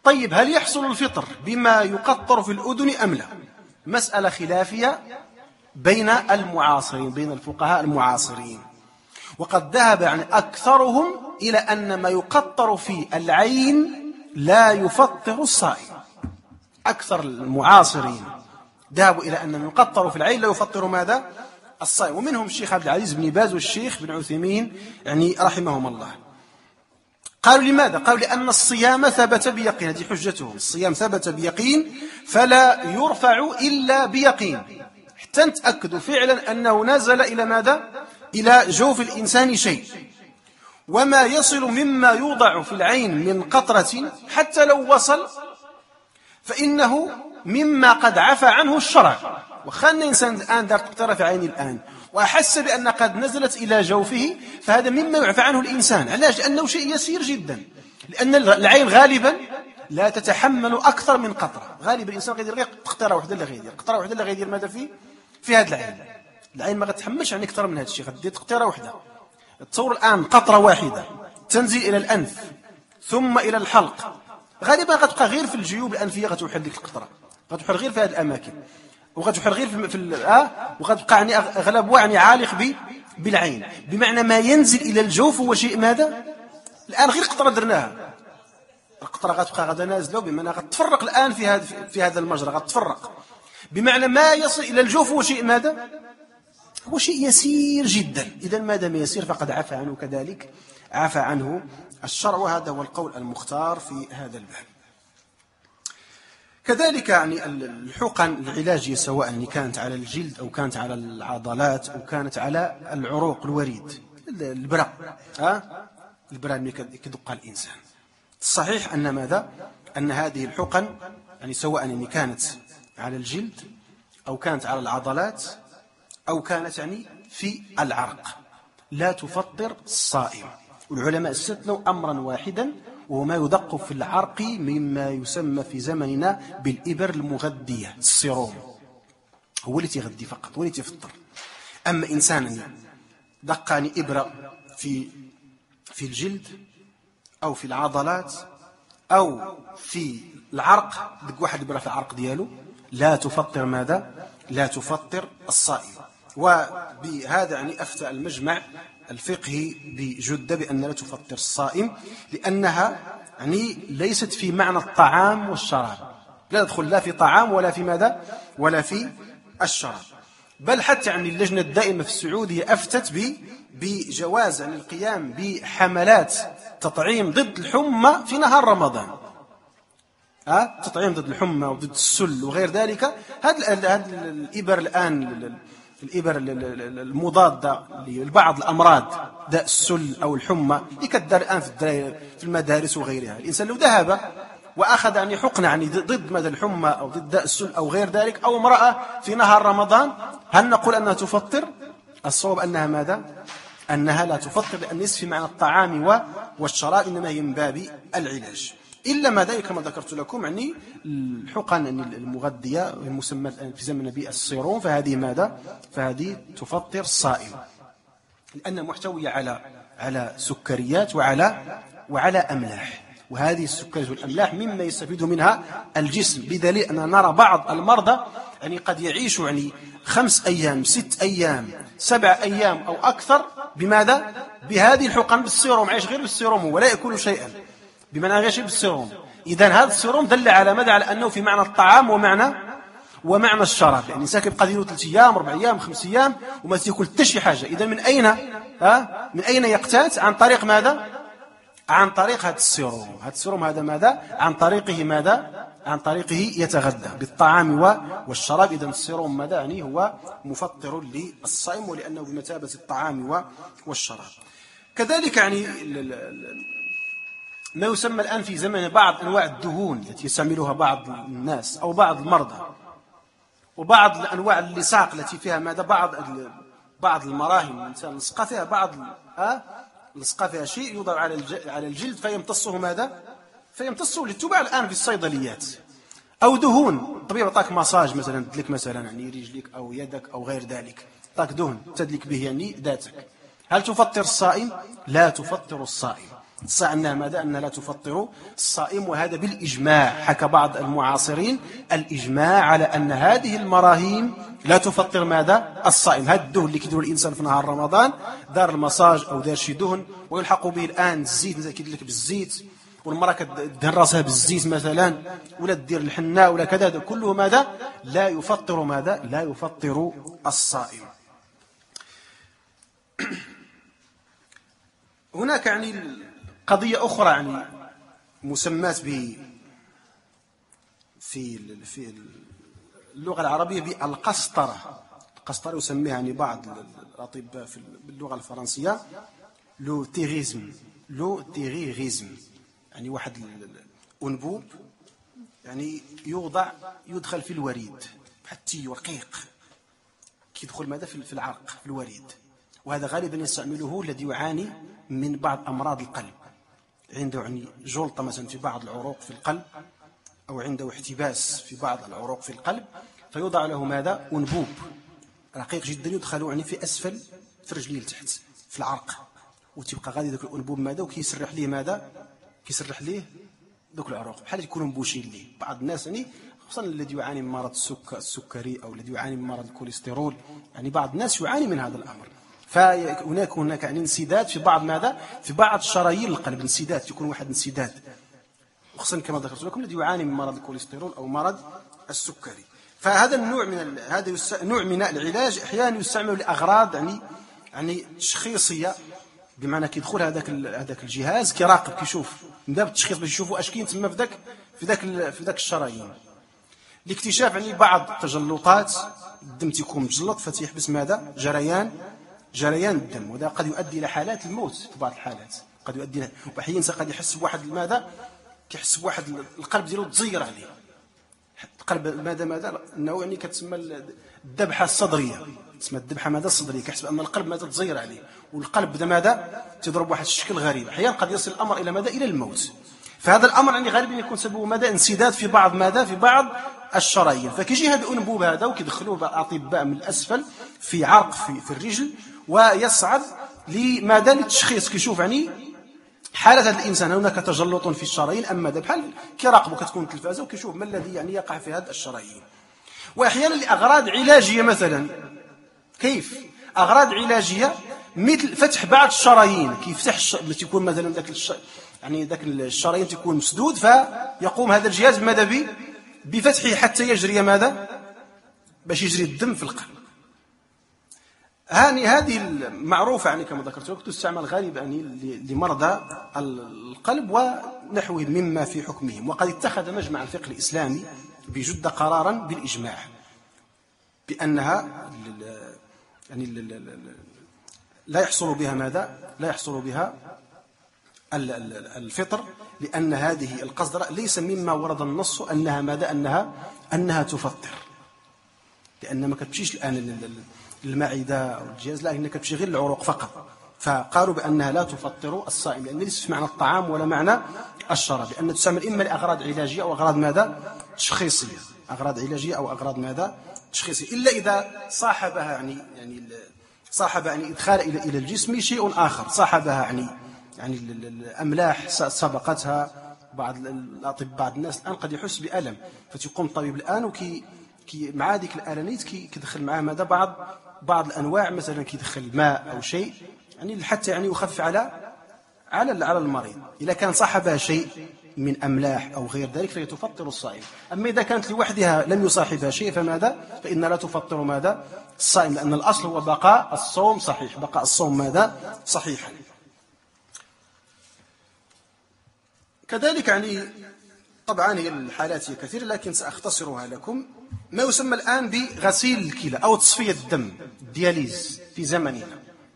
طيب هل يحصل الفطر بما يقطر في الأذن أم لا؟ مسألة خلافية بين المعاصرين، بين الفقهاء المعاصرين، وقد ذهب يعني أكثرهم إلى أن ما يقطر في العين لا يفطر الصائم. أكثر المعاصرين ذهبوا إلى أن ما يقطر في العين لا يفطر ماذا؟ الصائم، ومنهم الشيخ عبد العزيز بن باز والشيخ بن عثيمين يعني رحمهم الله. قالوا لماذا؟ قالوا لأن الصيام ثبت بيقين، هذه حجتهم، الصيام ثبت بيقين فلا يرفع إلا بيقين، حتى نتأكدوا فعلا أنه نزل إلى ماذا؟ إلى جوف الإنسان شيء. وما يصل مما يوضع في العين من قطرة حتى لو وصل فإنه مما قد عفى عنه الشرع. وخلنا إنسان الآن دار قطرة في عيني الآن وأحس بأن قد نزلت إلى جوفه، فهذا مما يعفى عنه الإنسان. علاش؟ لأنه شيء يسير جدا، لأن العين غالبا لا تتحمل أكثر من قطرة. غالبا الإنسان غير يدير قطرة واحدة لا غير قطرة واحدة لا غير ماذا في في هذا العين. العين ما غتحملش يعني أكثر من هذا الشيء، غدير قطرة واحدة. تصور الآن قطرة واحدة تنزل إلى الأنف ثم إلى الحلق، غالبا غتبقى غير في الجيوب الأنفية، غتوحل ديك القطرة، غتوحل غير في هذه الأماكن، وغتوحل غير في ال آه وغتبقى يعني أغلبها يعني عالق بالعين. بمعنى ما ينزل إلى الجوف هو شيء ماذا؟ الآن غير قطرة درناها، القطرة غتبقى غدا نازلة، بمعنى غتفرق الآن في هذا في هذا المجرى، غتفرق. بمعنى ما يصل إلى الجوف هو شيء ماذا؟ هو شيء يسير جدا. إذا ما دام يسير فقد عفى عنه كذلك عفى عنه الشرع، وهذا هو القول المختار في هذا الباب. كذلك يعني الحقن العلاجية سواء كانت على الجلد أو كانت على العضلات أو كانت على العروق الوريد، البرا ها البرا اللي كيدق الإنسان، الصحيح أن ماذا؟ أن هذه الحقن يعني سواء يعني كانت على الجلد أو كانت على العضلات أو كانت يعني في العرق لا تفطر الصائم. والعلماء استثنوا أمرا واحدا وهو ما يدق في العرق مما يسمى في زمننا بالإبر المغذية، السيروم، هو اللي تغذي فقط، هو اللي تفطر. أما إنسان دقاني إبرة في في الجلد أو في العضلات أو في العرق، دق واحد إبرة في العرق دياله، لا تفطر ماذا؟ لا تفطر الصائم. وبهذا يعني أفتى المجمع الفقهي بجدة بأن لا تفطر الصائم، لأنها يعني ليست في معنى الطعام والشراب، لا تدخل لا في طعام ولا في ماذا ولا في الشراب. بل حتى يعني اللجنة الدائمة في السعودية أفتت بجواز يعني القيام بحملات تطعيم ضد الحمى في نهار رمضان، ها تطعيم ضد الحمى وضد السل وغير ذلك. هذه الإبر الآن الإبر المضادة لبعض الأمراض داء السل أو الحمى اللي كتدار الآن في المدارس وغيرها، الإنسان لو ذهب وأخذ يعني حقنة يعني ضد ماذا الحمى أو ضد داء السل أو غير ذلك، أو امرأة في نهار رمضان، هل نقول أنها تفطر؟ الصواب أنها ماذا؟ أنها لا تفطر، لأن ليس في معنى الطعام والشراب، إنما هي من باب العلاج. إلا ما ذلك كما ذكرت لكم يعني الحقن المغذية المسمى في زمن بالسيروم، فهذه ماذا؟ فهذه تفطر الصائم، لأنها محتوية على على سكريات وعلى وعلى أملاح، وهذه السكريات والأملاح مما يستفيد منها الجسم، بدليل أننا نرى بعض المرضى يعني قد يعيشوا يعني خمس أيام ست أيام سبع أيام أو أكثر بماذا؟ بهذه الحقن بالسيروم، عايش غير بالسيروم ولا يأكل شيئا، بمعنى غير بالسيروم. إذن هذا السيروم دل على ماذا؟ على أنه في معنى الطعام ومعنى ومعنى الشراب، يعني الإنسان كيبقى يديرو ثلاث أيام أربع أيام خمس أيام وما تاكل حتى شي حاجة. إذن من أين ها من أين يقتات؟ عن طريق ماذا؟ عن طريق هذا السيروم. هذا السيروم هذا ماذا؟ عن طريقه ماذا؟ عن طريقه يتغذى بالطعام والشراب. إذن السيروم ماذا؟ يعني هو مفطر للصائم، ولأنه بمثابة الطعام والشراب. كذلك يعني ما يسمى الآن في زمن بعض أنواع الدهون التي يستعملها بعض الناس أو بعض المرضى، وبعض أنواع اللصاق التي فيها ماذا؟ بعض بعض المراهم الإنسان لصق فيها بعض ها لصق فيها شيء يوضع على على الجلد فيمتصه ماذا؟ فيمتصه للتباع الآن في الصيدليات. أو دهون، طبيب يعطاك مساج مثلا، تدلك مثلا يعني رجلك أو يدك أو غير ذلك، تعطيك دهن تدلك به يعني ذاتك. هل تفطر الصائم؟ لا تفطر الصائم. صح أنها ماذا؟ أنها لا تفطر الصائم، وهذا بالإجماع. حكى بعض المعاصرين الإجماع على أن هذه المراهين لا تفطر ماذا؟ الصائم. هذا الدهن اللي كيديروا الإنسان في نهار رمضان، دار المساج أو دار شي دهن ويلحق به الآن الزيت، مثلا كيدير لك بالزيت، والمرأة كدهن راسها بالزيت مثلا، ولا تدير الحناء ولا كذا، كله ماذا؟ لا يفطر ماذا؟ لا يفطر الصائم. هناك يعني قضية أخرى يعني مسماة ب في في اللغة العربية بالقسطرة. القسطرة يسميها يعني بعض الأطباء في اللغة الفرنسية لو تيغيزم. لو تيغيزم يعني واحد الأنبوب يعني يوضع يدخل في الوريد حتى رقيق، كيدخل ماذا في العرق في الوريد. وهذا غالبا يستعمله الذي يعاني من بعض أمراض القلب، عنده يعني جلطة مثلا في بعض العروق في القلب، أو عنده احتباس في بعض العروق في القلب، فيوضع له ماذا؟ أنبوب رقيق جدا يدخل يعني في أسفل في رجليه لتحت في العرق، وتبقى غادي ذاك الأنبوب ماذا؟ وكيسرح ليه ماذا؟ كيسرح ليه ذوك العروق بحال يكونوا مبوشين ليه. بعض الناس يعني خصوصا الذي يعاني من مرض السكر السكري أو الذي يعاني من مرض الكوليسترول، يعني بعض الناس يعاني من هذا الأمر. فهناك هناك يعني انسداد في بعض ماذا؟ في بعض شرايين القلب، انسداد، يكون واحد انسداد، وخصوصا كما ذكرت لكم الذي يعاني من مرض الكوليسترول أو مرض السكري. فهذا النوع من ال... هذا يس... نوع من العلاج أحيانا يستعمل لأغراض يعني يعني تشخيصية، بمعنى كيدخل هذاك ال... هذاك الجهاز كيراقب كيشوف من باب التشخيص باش يشوفوا اش كاين تما في ذاك في ذاك ال... في ذاك الشرايين، لاكتشاف يعني بعض التجلطات. الدم تيكون مجلط فتيحبس ماذا؟ جريان جريان الدم، وهذا قد يؤدي الى حالات الموت في بعض الحالات، قد يؤدي الى واحيانا قد يحس بواحد ماذا؟ كيحس بواحد القلب ديالو تزير عليه. القلب ماذا ماذا انه يعني كتسمى الذبحه الصدريه، تسمى الذبحه ماذا؟ الصدريه، كيحسب ان القلب ماذا؟ تزير عليه، والقلب بدا ماذا؟ تضرب واحد الشكل غريب، احيانا قد يصل الامر الى ماذا؟ الى الموت. فهذا الامر يعني غالبا يكون سببه ماذا؟ انسداد في بعض ماذا؟ في بعض الشرايين. فكيجي هذا الانبوب هذا وكيدخلوه الاطباء من الاسفل في عرق في, في الرجل، ويصعد لماذا؟ للتشخيص، كيشوف يعني حالة هذا الإنسان هناك تجلط في الشرايين أم ماذا، بحال كيراقبوا كتكون التلفازة وكيشوف ما الذي يعني يقع في هذه الشرايين. وأحيانا لأغراض علاجية مثلا، كيف أغراض علاجية مثل فتح بعض الشرايين، كيفتح الش... تكون مثلا ذاك الش... يعني ذاك الشرايين تكون مسدود، فيقوم هذا الجهاز بماذا به؟ بفتحه حتى يجري ماذا؟ باش يجري الدم في القلب. هاني هذه المعروفة يعني كما ذكرت لكم تستعمل غالبا يعني لمرضى القلب ونحوه مما في حكمهم. وقد اتخذ مجمع الفقه الإسلامي بجدة قرارا بالإجماع بأنها يعني لا يحصل بها ماذا؟ لا يحصل بها الفطر، لأن هذه القصدرة ليس مما ورد النص أنها ماذا؟ أنها أنها تفطر، لأن ما كتمشيش الآن المعدة أو الجهاز، لا، إنك تمشي غير العروق فقط. فقالوا بأنها لا تفطر الصائم، لأن ليس في معنى الطعام ولا معنى الشراب، لأن تستعمل إما لأغراض علاجية أو أغراض ماذا؟ تشخيصية، أغراض علاجية أو أغراض ماذا؟ تشخيصية، إلا إذا صاحبها يعني يعني صاحب يعني إدخال إلى إلى الجسم شيء آخر، صاحبها يعني يعني الأملاح سبقتها. بعض الأطباء بعض الناس الآن قد يحس بألم، فتقوم الطبيب الآن وكي كي مع هذيك الألانيت كي كيدخل معاه ماذا؟ بعض بعض الأنواع، مثلا كيدخل ماء أو شيء يعني حتى يعني يخفف على على على المريض. إذا كان صاحبها شيء من أملاح أو غير ذلك فهي تفطر الصائم. أما إذا كانت لوحدها لم يصاحبها شيء فماذا؟ فإن لا تفطر ماذا؟ الصائم، لأن الأصل هو بقاء الصوم صحيح، بقاء الصوم ماذا؟ صحيحا. كذلك يعني طبعا هي الحالات هي كثيرة لكن سأختصرها لكم. ما يسمى الآن بغسيل الكلى أو تصفية الدم، الدياليز في زمننا.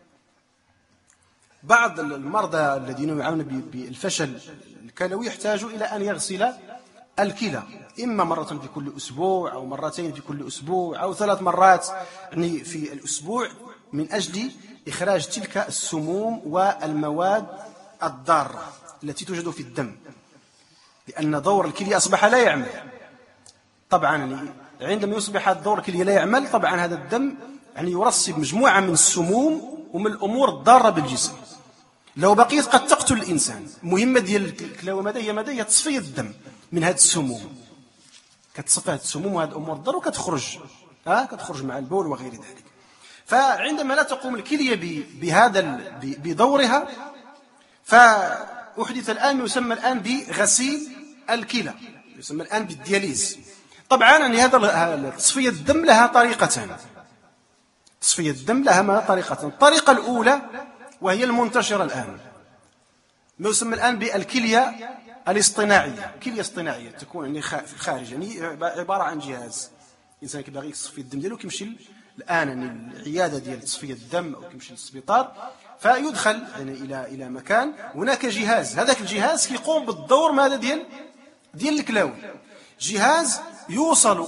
بعض المرضى الذين يعانون بالفشل الكلوي يحتاجوا إلى أن يغسل الكلى، إما مرة في كل أسبوع أو مرتين في كل أسبوع أو ثلاث مرات يعني في الأسبوع، من أجل إخراج تلك السموم والمواد الضارة التي توجد في الدم، لأن دور الكلى أصبح لا يعمل. طبعا يعني عندما يصبح الدور الكلى لا يعمل، طبعا هذا الدم يعني يرسب مجموعة من السموم ومن الأمور الضارة بالجسم. لو بقيت قد تقتل الإنسان. مهمة ديال الكلاوة ماذا هي؟ ماذا هي؟ تصفية الدم من هذه السموم، كتصفى هذه السموم وهذه الأمور الضر وكتخرج ها كتخرج مع البول وغير ذلك. فعندما لا تقوم الكلية بهذا بدورها، فأحدث الآن ما يسمى الآن بغسيل الكلى، يسمى الآن بالدياليز. طبعا يعني هذا تصفية الدم لها طريقتان. تصفية الدم لها ما طريقتان. الطريقة الأولى وهي المنتشرة الآن ما يسمى الآن بالكلية الاصطناعية. كلية اصطناعية تكون يعني في الخارج، يعني عبارة عن جهاز الإنسان كيبغي يصفي الدم ديالو كيمشي الآن يعني العيادة ديال تصفية الدم أو كيمشي للسبيطار، فيدخل يعني إلى إلى مكان هناك جهاز، هذاك الجهاز كيقوم بالدور ماذا ديال ديال الكلاوي. جهاز يوصل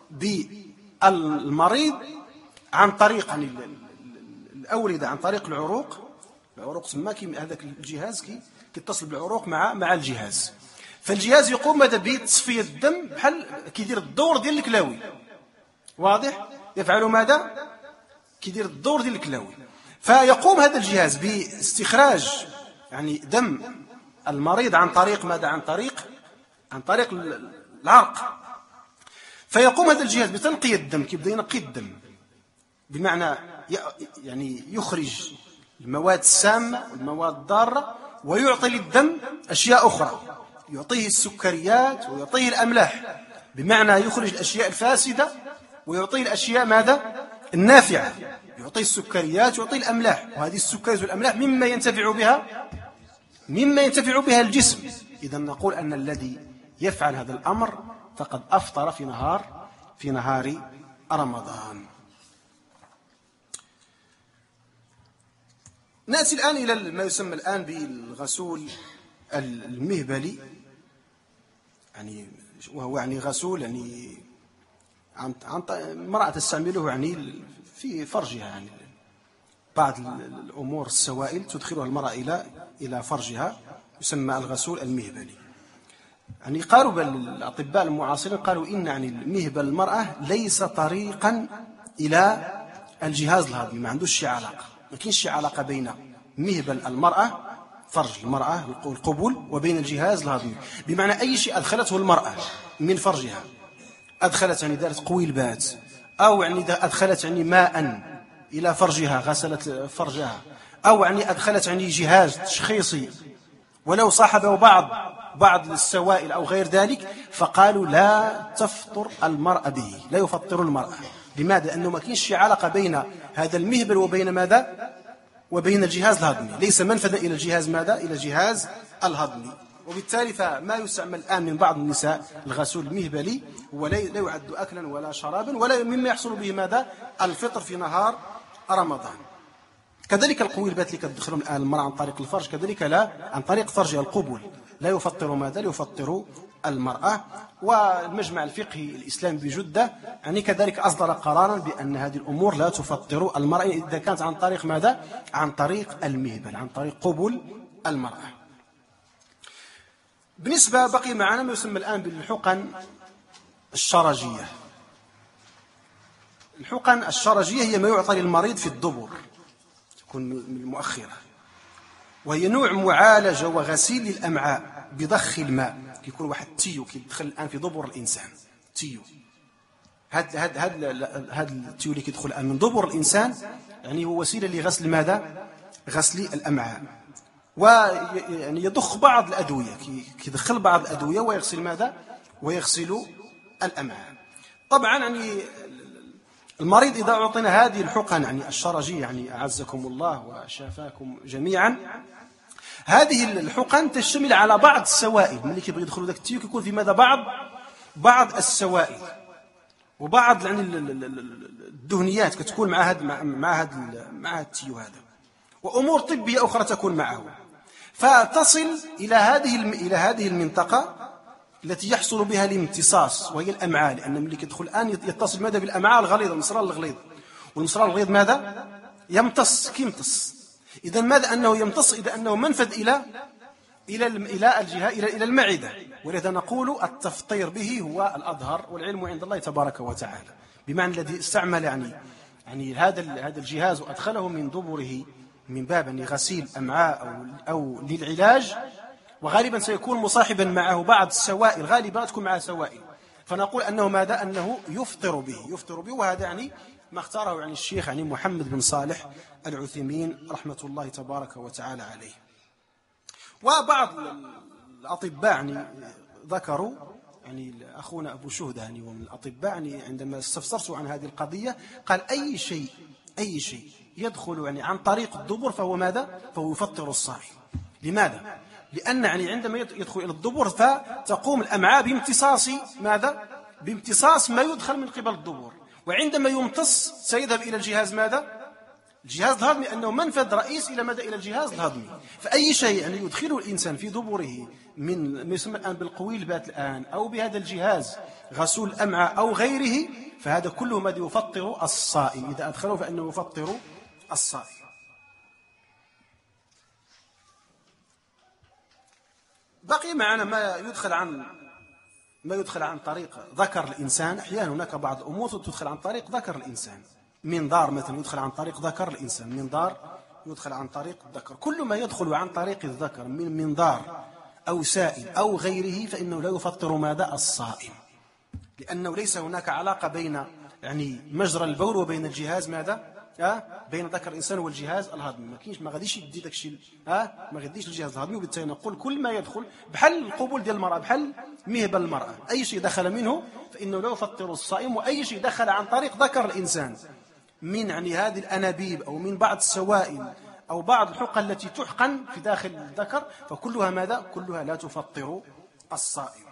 بالمريض عن طريق يعني الأوردة، عن طريق العروق. العروق تسمى هذاك الجهاز كي كيتصل بالعروق مع مع الجهاز. فالجهاز يقوم ماذا بتصفية الدم بحال كيدير الدور ديال الكلاوي. واضح؟ يفعل ماذا؟ كيدير الدور ديال الكلاوي. فيقوم هذا الجهاز باستخراج يعني دم المريض عن طريق ماذا؟ عن طريق عن طريق العرق. فيقوم هذا الجهاز بتنقية الدم، كيبدا ينقي الدم، بمعنى يعني يخرج المواد السامة والمواد الضارة، ويعطي للدم أشياء أخرى، يعطيه السكريات ويعطيه الأملاح، بمعنى يخرج الأشياء الفاسدة ويعطيه الأشياء ماذا؟ النافعة. يعطيه السكريات ويعطيه الأملاح، وهذه السكريات والأملاح مما ينتفع بها مما ينتفع بها الجسم. إذا نقول أن الذي يفعل هذا الأمر فقد أفطر في نهار في نهار رمضان. نأتي الآن إلى ما يسمى الآن بالغسول المهبلي، يعني وهو يعني غسول يعني عن امرأة تستعمله يعني في فرجها، يعني بعض الأمور السوائل تدخلها المرأة إلى إلى فرجها، يسمى الغسول المهبلي. يعني قالوا الأطباء المعاصرين قالوا إن يعني المهبل المرأة ليس طريقا إلى الجهاز الهضمي، ما عندوش شي علاقة، ما كاينش شي علاقة بين مهبل المرأة فرج المرأة القبول وبين الجهاز الهضمي. بمعنى أي شيء أدخلته المرأة من فرجها، أدخلت يعني دارت قويلبات، أو يعني أدخلت يعني ماء إلى فرجها غسلت فرجها، أو يعني أدخلت يعني جهاز تشخيصي ولو صاحبه بعض بعض السوائل أو غير ذلك، فقالوا لا تفطر المرأة به، لا يفطر المرأة. لماذا؟ لأنه ما كاينش علاقة بين هذا المهبل وبين ماذا؟ وبين الجهاز الهضمي، ليس منفذا إلى الجهاز ماذا؟ إلى الجهاز الهضمي. وبالتالي فما يستعمل الآن من بعض النساء الغسول المهبلي هو لا يعد أكلا ولا شرابا ولا مما يحصل به ماذا؟ الفطر في نهار رمضان. كذلك القويلبات اللي كتدخلهم الآن المرأة عن طريق الفرج كذلك لا عن طريق فرجها القبول لا يفطر ماذا؟ لا يفطر المرأة. والمجمع الفقهي الإسلامي بجدة يعني كذلك أصدر قرارا بأن هذه الأمور لا تفطر المرأة إذا كانت عن طريق ماذا؟ عن طريق المهبل، عن طريق قبول المرأة. بالنسبة بقي معنا ما يسمى الآن بالحقن الشرجية. الحقن الشرجية هي ما يعطى للمريض في الدبر، تكون من المؤخرة، وهي نوع معالجة وغسيل للأمعاء بضخ الماء. كيكون واحد التيو كيدخل الآن في دبر الإنسان، تيو هاد هاد هاد هاد التيو اللي كيدخل الآن من دبر الإنسان يعني هو وسيلة لغسل ماذا؟ غسل الأمعاء. ويعني يضخ بعض الأدوية، كيدخل بعض الأدوية ويغسل ماذا؟ ويغسل الأمعاء. طبعا يعني المريض إذا أعطينا هذه الحقن يعني الشرجية، يعني أعزكم الله وشافاكم جميعا، هذه الحقن تشتمل على بعض السوائل. ملي كيبغي يدخلوا ذاك التيو كيكون في ماذا؟ بعض بعض السوائل وبعض يعني الدهنيات كتكون مع هذا مع هذا مع التيو هذا، وأمور طبية أخرى تكون معه، فتصل إلى هذه إلى هذه المنطقة التي يحصل بها الامتصاص وهي الأمعاء، لأن ملي كيدخل الآن يتصل ماذا؟ بالأمعاء الغليظة، المصران الغليظ، والمصران الغليظ ماذا؟ يمتص كيمتص. إذا ماذا أنه يمتص؟ إذا أنه منفذ إلى إلى إلى الجهة إلى إلى المعدة، ولذا نقول التفطير به هو الأظهر والعلم عند الله تبارك وتعالى. بمعنى الذي استعمل يعني يعني هذا هذا الجهاز وأدخله من دبره من باب غسيل أمعاء أو, أو للعلاج، وغالبا سيكون مصاحبا معه بعض السوائل، غالبا تكون معه سوائل، فنقول أنه ماذا؟ أنه يفطر به يفطر به وهذا يعني ما اختاره يعني الشيخ يعني محمد بن صالح العثيمين رحمة الله تبارك وتعالى عليه. وبعض الأطباء يعني ذكروا، يعني أخونا أبو شهدة يعني ومن الأطباء يعني عندما استفسرت عن هذه القضية قال أي شيء أي شيء يدخل يعني عن طريق الدبر فهو ماذا؟ فهو يفطر الصائم. لماذا؟ لأن يعني عندما يدخل إلى الدبر فتقوم الأمعاء بامتصاص ماذا؟ بامتصاص ما يدخل من قبل الدبر، وعندما يمتص سيذهب إلى الجهاز ماذا؟ الجهاز الهضمي، أنه منفذ رئيس إلى ماذا؟ إلى الجهاز الهضمي. فأي شيء يعني يدخله الإنسان في دبره من ما يسمى الآن بالقويلبات الآن أو بهذا الجهاز غسول الأمعاء أو غيره، فهذا كله ماذا؟ يفطر الصائم. إذا أدخله فإنه يفطر الصائم. بقي معنا ما يدخل عن ما يدخل عن طريق ذكر الإنسان. أحيانا هناك بعض الأمور تدخل عن طريق ذكر الإنسان. منظار مثلا يدخل عن طريق ذكر الإنسان، منظار يدخل عن طريق الذكر. كل ما يدخل عن طريق الذكر من منظار أو سائل أو غيره فإنه لا يفطر ماذا؟ الصائم، لأنه ليس هناك علاقة بين يعني مجرى البول وبين الجهاز ماذا؟ أه؟ بين ذكر الإنسان والجهاز الهضمي. ما كاينش، ما غاديش يدي داك الشيء، أه؟ ما غاديش الجهاز الهضمي. وبالتالي نقول كل ما يدخل بحال القبول ديال المرأة، بحال مهبل المرأة، أي شيء دخل منه فإنه لا يفطر الصائم. وأي شيء دخل عن طريق ذكر الإنسان من يعني هذه الأنابيب أو من بعض السوائل أو بعض الحقن التي تحقن في داخل الذكر فكلها ماذا؟ كلها لا تفطر الصائم.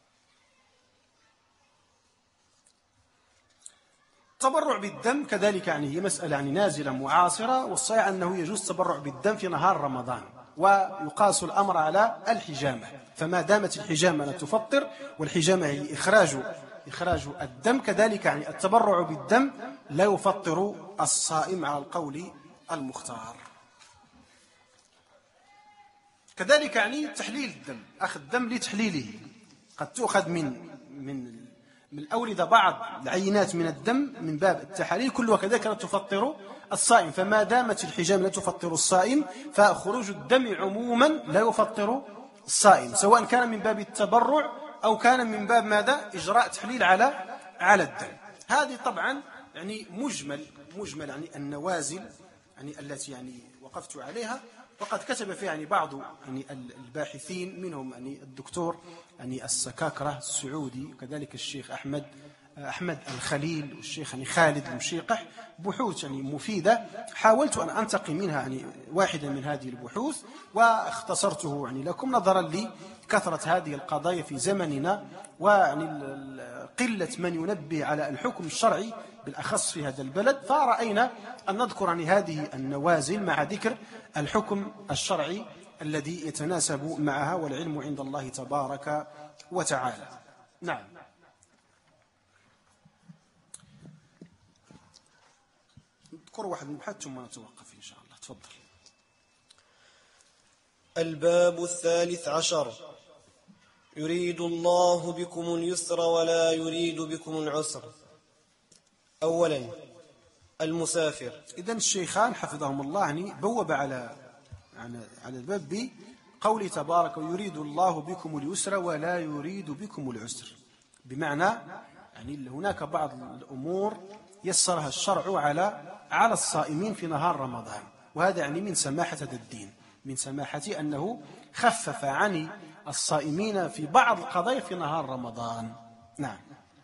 التبرع بالدم كذلك يعني هي مسألة يعني نازلة معاصرة، والصحيح أنه يجوز التبرع بالدم في نهار رمضان، ويقاس الأمر على الحجامة. فما دامت الحجامة لا تفطر، والحجامة هي إخراج إخراج الدم، كذلك يعني التبرع بالدم لا يفطر الصائم على القول المختار. كذلك يعني تحليل الدم، أخذ الدم لتحليله، قد تؤخذ من من من الأوردة بعض العينات من الدم من باب التحاليل، كلها كذلك لا تفطر الصائم. فما دامت الحجامة لا تفطر الصائم فخروج الدم عموما لا يفطر الصائم، سواء كان من باب التبرع أو كان من باب ماذا؟ إجراء تحليل على على الدم. هذه طبعا يعني مجمل مجمل يعني النوازل يعني التي يعني وقفت عليها، وقد كتب فيها يعني بعض يعني الباحثين منهم يعني الدكتور يعني السكاكرة السعودي، وكذلك الشيخ أحمد أحمد الخليل والشيخ يعني خالد المشيقح، بحوث يعني مفيدة. حاولت أن أنتقي منها يعني واحدا من هذه البحوث واختصرته يعني لكم، نظرا لكثرة هذه القضايا في زمننا ويعني قلة من ينبه على الحكم الشرعي بالأخص في هذا البلد، فرأينا أن نذكر عن هذه النوازل مع ذكر الحكم الشرعي الذي يتناسب معها، والعلم عند الله تبارك وتعالى. نعم. نذكر واحد المبحث ثم نتوقف إن شاء الله. تفضل. الباب الثالث عشر: يريد الله بكم اليسر ولا يريد بكم العسر. أولا المسافر. إذن الشيخان حفظهم الله يعني بوب على على الباب بقوله تبارك: ويريد الله بكم اليسر ولا يريد بكم العسر، بمعنى يعني هناك بعض الأمور يسرها الشرع على على الصائمين في نهار رمضان، وهذا يعني من سماحة هذا الدين، من سماحة أنه خفف عن الصائمين في بعض القضايا في نهار رمضان. نعم.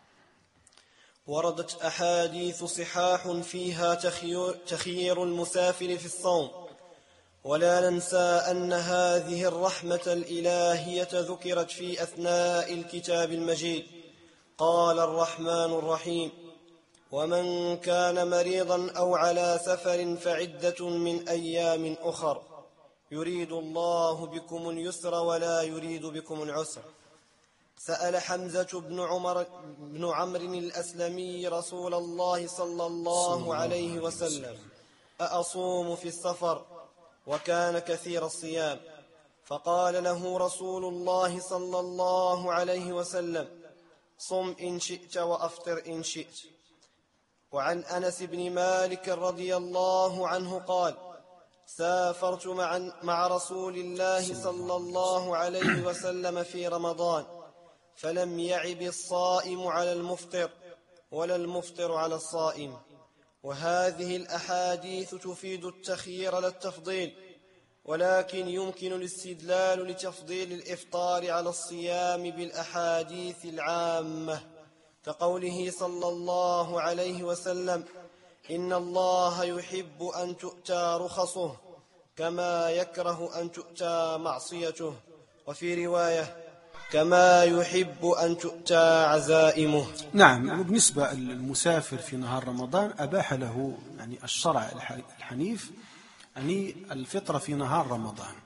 وردت أحاديث صحاح فيها تخيير المسافر في الصوم، ولا ننسى أن هذه الرحمة الإلهية ذكرت في أثناء الكتاب المجيد. قال الرحمن الرحيم: ومن كان مريضا أو على سفر فعدة من أيام أخر يريد الله بكم اليسر ولا يريد بكم العسر. سأل حمزة بن عمر بن عمرو الأسلمي رسول الله صلى الله عليه وسلم: أأصوم في السفر؟ وكان كثير الصيام. فقال له رسول الله صلى الله عليه وسلم: صم إن شئت وأفطر إن شئت. وعن أنس بن مالك رضي الله عنه قال: سافرت مع, مع رسول الله صلى الله عليه وسلم في رمضان فلم يعب الصائم على المفطر ولا المفطر على الصائم. وهذه الأحاديث تفيد التخيير لا التفضيل، ولكن يمكن الاستدلال لتفضيل الإفطار على الصيام بالأحاديث العامة، كقوله صلى الله عليه وسلم: إن الله يحب أن تؤتى رخصه كما يكره أن تؤتى معصيته، وفي رواية: كما يحب أن تؤتى عزائمه. نعم. وبالنسبة للمسافر في نهار رمضان أباح له يعني الشرع الحنيف يعني الفطر في نهار رمضان،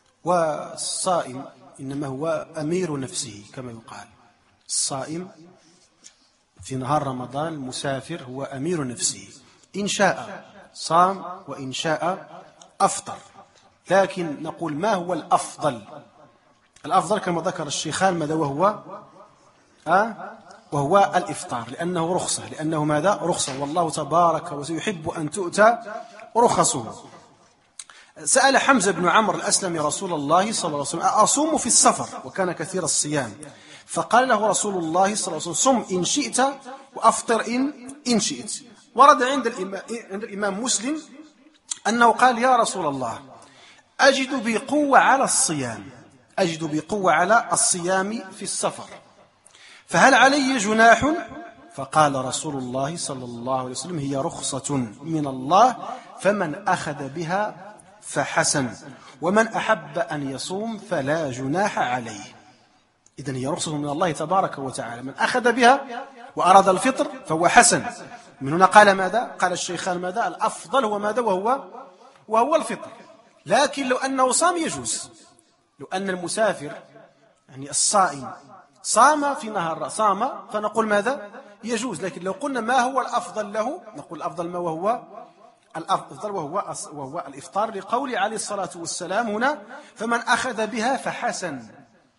والصائم إنما هو أمير نفسه كما يقال. الصائم في نهار رمضان المسافر هو أمير نفسه، إن شاء صام وإن شاء أفطر. لكن نقول ما هو الأفضل؟ الأفضل كما ذكر الشيخان ماذا وهو؟ أه؟ وهو الإفطار، لأنه رخصة، لأنه ماذا؟ رخصة، والله تبارك ويحب أن تؤتى رخصه. سأل حمزة بن عمرو الأسلمي رسول الله صلى الله عليه وسلم: أصوم في السفر؟ وكان كثير الصيام. فقال له رسول الله صلى الله عليه وسلم: صم إن شئت وأفطر إن, إن شئت. ورد عند الإمام, عند الإمام مسلم أنه قال: يا رسول الله، أجد بقوة على الصيام أجد بقوة على الصيام في السفر، فهل علي جناح؟ فقال رسول الله صلى الله عليه وسلم: هي رخصة من الله، فمن أخذ بها فحسن، ومن أحب أن يصوم فلا جناح عليه. إذن هي رخصة من الله تبارك وتعالى، من أخذ بها وأراد الفطر فهو حسن. من هنا قال ماذا؟ قال الشيخان ماذا؟ الأفضل هو ماذا؟ وهو وهو الفطر. لكن لو أنه صام يجوز، لو أن المسافر يعني الصائم صام في نهار صام فنقول ماذا؟ يجوز. لكن لو قلنا ما هو الأفضل له، نقول الأفضل ما وهو الأفضل وهو, وهو الإفطار، لقول عليه الصلاة والسلام هنا: فمن أخذ بها فحسن،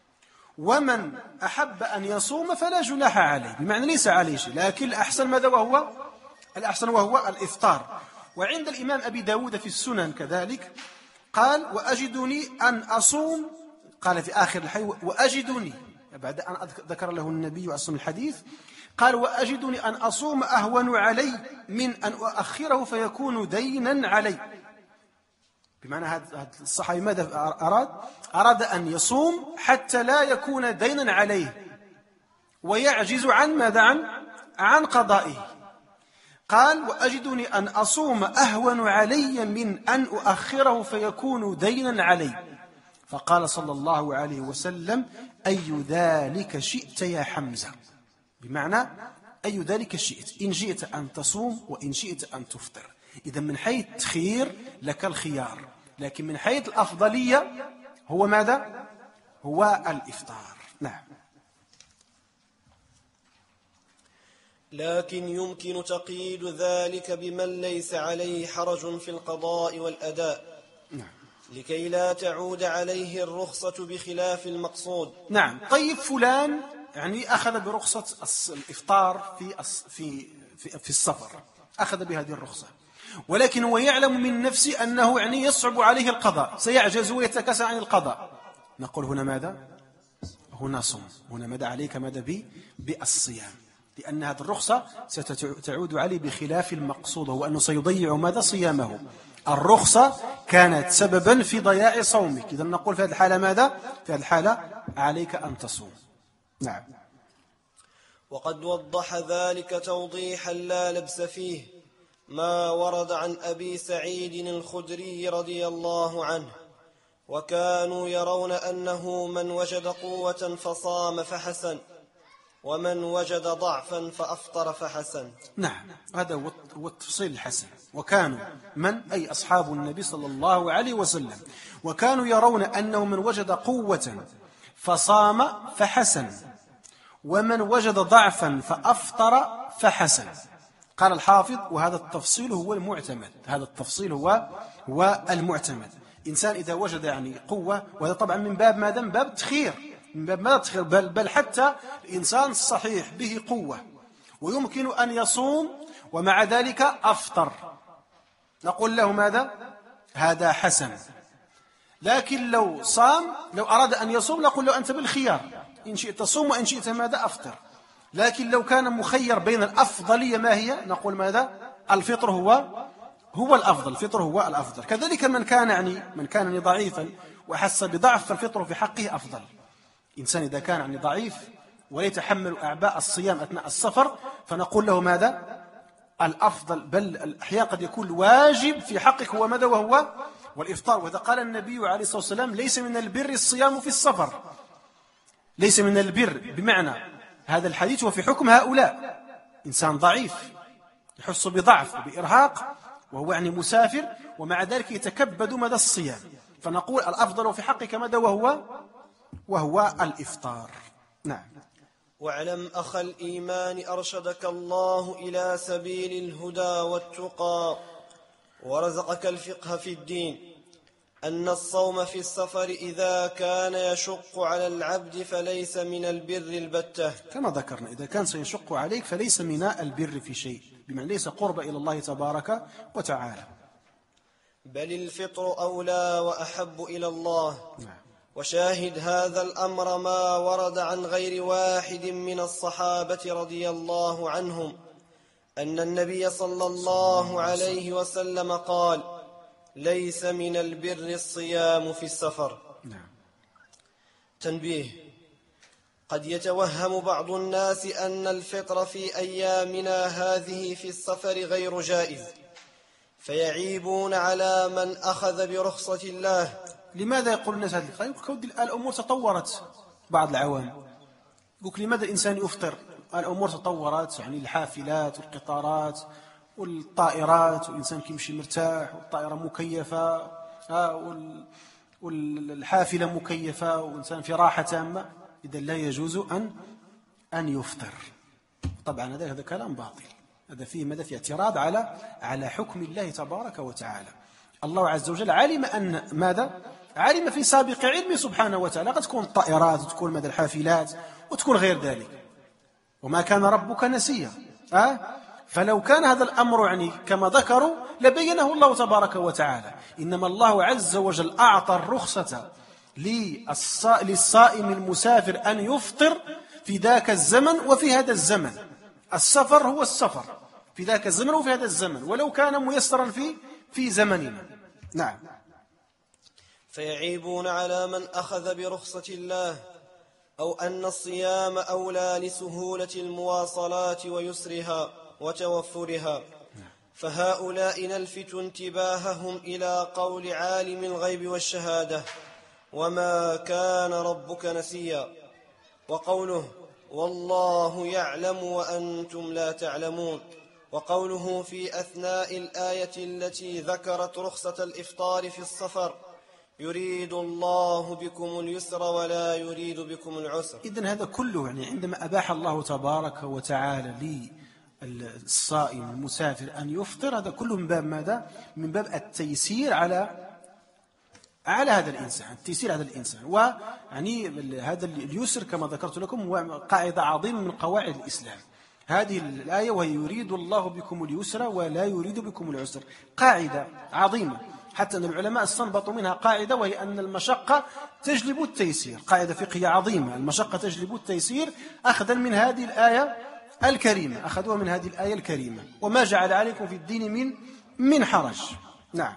ومن أحب أن يصوم فلا جناح عليه، بمعنى ليس عليه شيء، لكن الأحسن ماذا؟ وهو الأحسن وهو الإفطار. وعند الإمام أبي داود في السنن كذلك قال: وأجدني أن أصوم، قال في آخر الحي: وأجدني، بعد أن ذكر له النبي أصلا الحديث، قال: وأجدني أن أصوم أهون علي من أن أؤخره فيكون دينا علي. بمعنى هذا الصحابي ماذا أراد؟ أراد أن يصوم حتى لا يكون دينا عليه ويعجز عن ماذا؟ عن, عن قضائه. قال: وأجدني أن أصوم أهون علي من أن أؤخره فيكون دينا علي. فقال صلى الله عليه وسلم: أي ذلك شئت يا حمزة؟ بمعنى أي ذلك شئت، إن شئت أن تصوم وإن شئت أن تفطر. إذا من حيث التخيير لك الخيار، لكن من حيث الأفضلية هو ماذا؟ هو الإفطار. نعم. لكن يمكن تقييد ذلك بمن ليس عليه حرج في القضاء والأداء، نعم، لكي لا تعود عليه الرخصة بخلاف المقصود. نعم. طيب فلان يعني أخذ برخصة الإفطار في في في, في السفر، أخذ بهذه الرخصة، ولكن هو يعلم من نفسه أنه يعني يصعب عليه القضاء، سيعجز ويتكاسل عن القضاء. نقول هنا ماذا؟ هنا صوم، هنا ماذا عليك؟ ماذا بي؟ بالصيام، لأن هذه الرخصة ستعود عليه بخلاف المقصود، هو أنه سيضيع ماذا؟ صيامه. الرخصة كانت سببا في ضياع صومك، إذا نقول في هذه الحالة ماذا؟ في هذه الحالة عليك أن تصوم. نعم. وقد وضح ذلك توضيحا لا لبس فيه ما ورد عن أبي سعيد الخدري رضي الله عنه: وكانوا يرون أنه من وجد قوة فصام فحسن، ومن وجد ضعفا فأفطر فحسن. نعم، هذا هو التفصيل الحسن. وكانوا من؟ أي أصحاب النبي صلى الله عليه وسلم، وكانوا يرون أنه من وجد قوة فصام فحسن، ومن وجد ضعفا فأفطر فحسن. قال الحافظ: وهذا التفصيل هو المعتمد، هذا التفصيل هو هو المعتمد. إنسان إذا وجد يعني قوة، وهذا طبعا من باب ماذا؟ من باب تخير، من باب ماذا تخير؟ بل, بل حتى الإنسان الصحيح به قوة ويمكن أن يصوم ومع ذلك أفطر، نقول له ماذا؟ هذا حسن. لكن لو صام، لو أراد أن يصوم نقول له أنت بالخيار، إن شئت صوم وإن شئت ماذا أفطر. لكن لو كان مخير بين الأفضلية ما هي، نقول ماذا؟ الفطر هو هو الأفضل، الفطر هو الأفضل. كذلك من كان يعني من كان يعني ضعيفا وأحس بضعف فالفطر في حقه أفضل. إنسان إذا كان يعني ضعيف ولا يتحمل أعباء الصيام أثناء السفر فنقول له ماذا؟ الأفضل، بل أحيانا قد يكون واجب في حقك هو ماذا؟ وهو والإفطار. وإذا قال النبي عليه الصلاة والسلام ليس من البر الصيام في السفر، ليس من البر، بمعنى هذا الحديث وفي حكم هؤلاء. إنسان ضعيف يحس بضعف وبإرهاق وهو يعني مسافر ومع ذلك يتكبد مدى الصيام، فنقول الأفضل في حقك ماذا؟ وهو وهو الإفطار. نعم. واعلم أخ الإيمان أرشدك الله إلى سبيل الهدى والتقى ورزقك الفقه في الدين أن الصوم في السفر إذا كان يشق على العبد فليس من البر البتة، كما ذكرنا إذا كان سيشق عليك فليس من البر في شيء، بمعنى ليس قرب إلى الله تبارك وتعالى، بل الفطر أولى وأحب إلى الله. نعم. وشاهد هذا الأمر ما ورد عن غير واحد من الصحابة رضي الله عنهم أن النبي صلى الله عليه وسلم قال: ليس من البر الصيام في السفر. نعم. تنبيه: قد يتوهم بعض الناس أن الفطر في أيامنا هذه في السفر غير جائز، فيعيبون على من أخذ برخصة الله. لماذا يقول الناس هذا الكلام؟ يقول الأمور تطورت. بعض العوام يقول لماذا الإنسان يفطر؟ الأمور تطورت، يعني الحافلات والقطارات والطائرات، والإنسان كيمشي مرتاح، والطائرة مكيفة والحافلة مكيفة، والإنسان في راحة تامة، إذا لا يجوز أن أن يفطر. طبعا هذا هذا كلام باطل، هذا فيه ماذا؟ في اعتراض على على حكم الله تبارك وتعالى. الله عز وجل علم أن ماذا؟ علم في سابق علمه سبحانه وتعالى قد تكون الطائرات وتكون ماذا؟ الحافلات وتكون غير ذلك، وما كان ربك نسيا. أه؟ فلو كان هذا الأمر يعني كما ذكروا لبينه الله تبارك وتعالى. إنما الله عز وجل أعطى الرخصة للصائم المسافر أن يفطر في ذاك الزمن وفي هذا الزمن. السفر هو السفر في ذاك الزمن وفي هذا الزمن، ولو كان ميسرا في في زمننا. نعم. فيعيبون على من أخذ برخصة الله، أو أن الصيام أولى لسهولة المواصلات ويسرها وتوفرها. فهؤلاء نلفت انتباههم إلى قول عالم الغيب والشهادة: وما كان ربك نسيا، وقوله: والله يعلم وأنتم لا تعلمون، وقوله في أثناء الآية التي ذكرت رخصة الإفطار في السفر: يريد الله بكم اليسر ولا يريد بكم العسر. إذن هذا كله يعني عندما أباح الله تبارك وتعالى للصائم المسافر أن يفطر، هذا كله من باب ماذا؟ من باب التيسير على على هذا الإنسان، التيسير على الإنسان. ويعني هذا اليسر كما ذكرت لكم هو قاعدة عظيمة من قواعد الإسلام. هذه الآية وهي يريد الله بكم اليسر ولا يريد بكم العسر، قاعدة عظيمة، حتى أن العلماء استنبطوا منها قاعدة، وهي أن المشقة تجلب التيسير. قاعدة فقهية عظيمة، المشقة تجلب التيسير، أخذا من هذه الآية الكريمة، أخذوها من هذه الآية الكريمة: وما جعل عليكم في الدين من من حرج. نعم.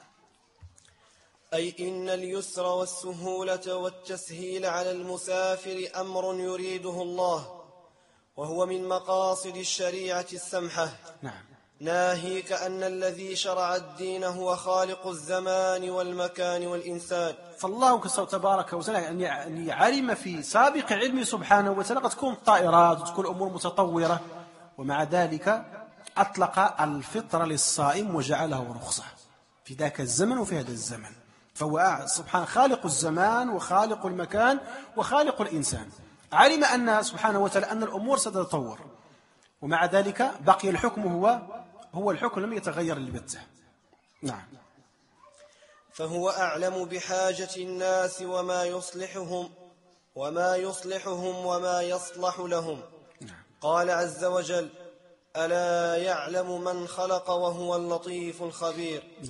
أي إن اليسر والسهولة والتسهيل على المسافر أمر يريده الله، وهو من مقاصد الشريعة السمحة. نعم. ناهيك أن الذي شرع الدين هو خالق الزمان والمكان والإنسان. فالله تبارك وتعالى يعني علم في سابق علمه سبحانه وتعالى قد تكون طائرات وتكون أمور متطورة، ومع ذلك أطلق الفطر للصائم وجعله رخصة في ذاك الزمن وفي هذا الزمن. فهو سبحانه خالق الزمان وخالق المكان وخالق الإنسان، علم أن سبحانه وتعالى أن الأمور ستتطور، ومع ذلك بقي الحكم هو هو الحكم لم يتغير البتة. نعم. فهو أعلم بحاجة الناس وما يصلحهم وما يصلحهم وما يصلح لهم. نعم. قال عز وجل: ألا يعلم من خلق وهو اللطيف الخبير. نعم.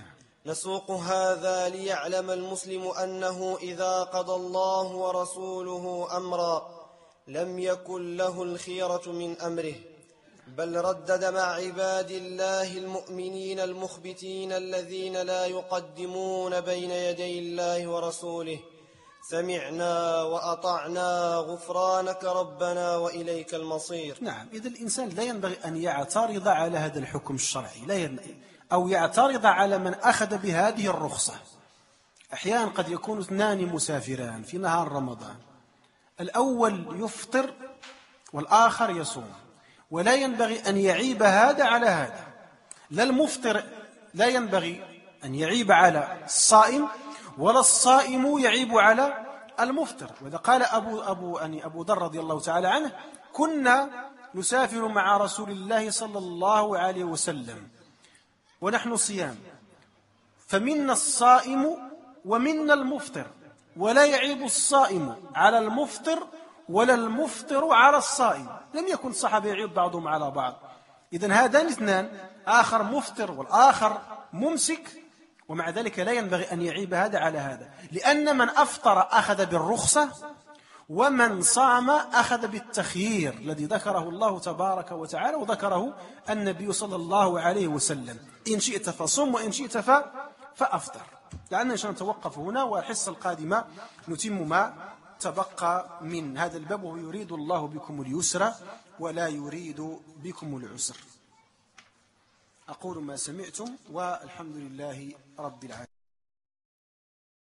نسوق هذا ليعلم المسلم أنه إذا قضى الله ورسوله أمرا لم يكن له الخيرة من أمره، بل ردد مع عباد الله المؤمنين المخبتين الذين لا يقدمون بين يدي الله ورسوله: سمعنا وأطعنا غفرانك ربنا وإليك المصير. نعم، إذا الإنسان لا ينبغي أن يعترض على هذا الحكم الشرعي، لا ين... أو يعترض على من أخذ بهذه الرخصة. أحيانا قد يكون اثنان مسافران في نهار رمضان، الأول يفطر والآخر يصوم، ولا ينبغي أن يعيب هذا على هذا. لا المفطر لا ينبغي أن يعيب على الصائم، ولا الصائم يعيب على المفطر. وإذا قال أبو, أبو, أني أبو ذر رضي الله تعالى عنه: كنا نسافر مع رسول الله صلى الله عليه وسلم ونحن صيام، فمنا الصائم ومنا المفطر، ولا يعيب الصائم على المفطر ولا المفطر على الصائم. لم يكن الصحابة يعيب بعضهم على بعض. إذن هذان اثنان، آخر مفطر والآخر ممسك، ومع ذلك لا ينبغي أن يعيب هذا على هذا، لأن من أفطر أخذ بالرخصة، ومن صام أخذ بالتخيير الذي ذكره الله تبارك وتعالى وذكره النبي صلى الله عليه وسلم: إن شئت فصم وإن شئت فأفطر. لأننا إن شاء الله نتوقف هنا، والحصة القادمة نتم ما تبقى من هذا الباب، ويريد الله بكم اليسر ولا يريد بكم العسر. أقول ما سمعتم، والحمد لله رب العالمين.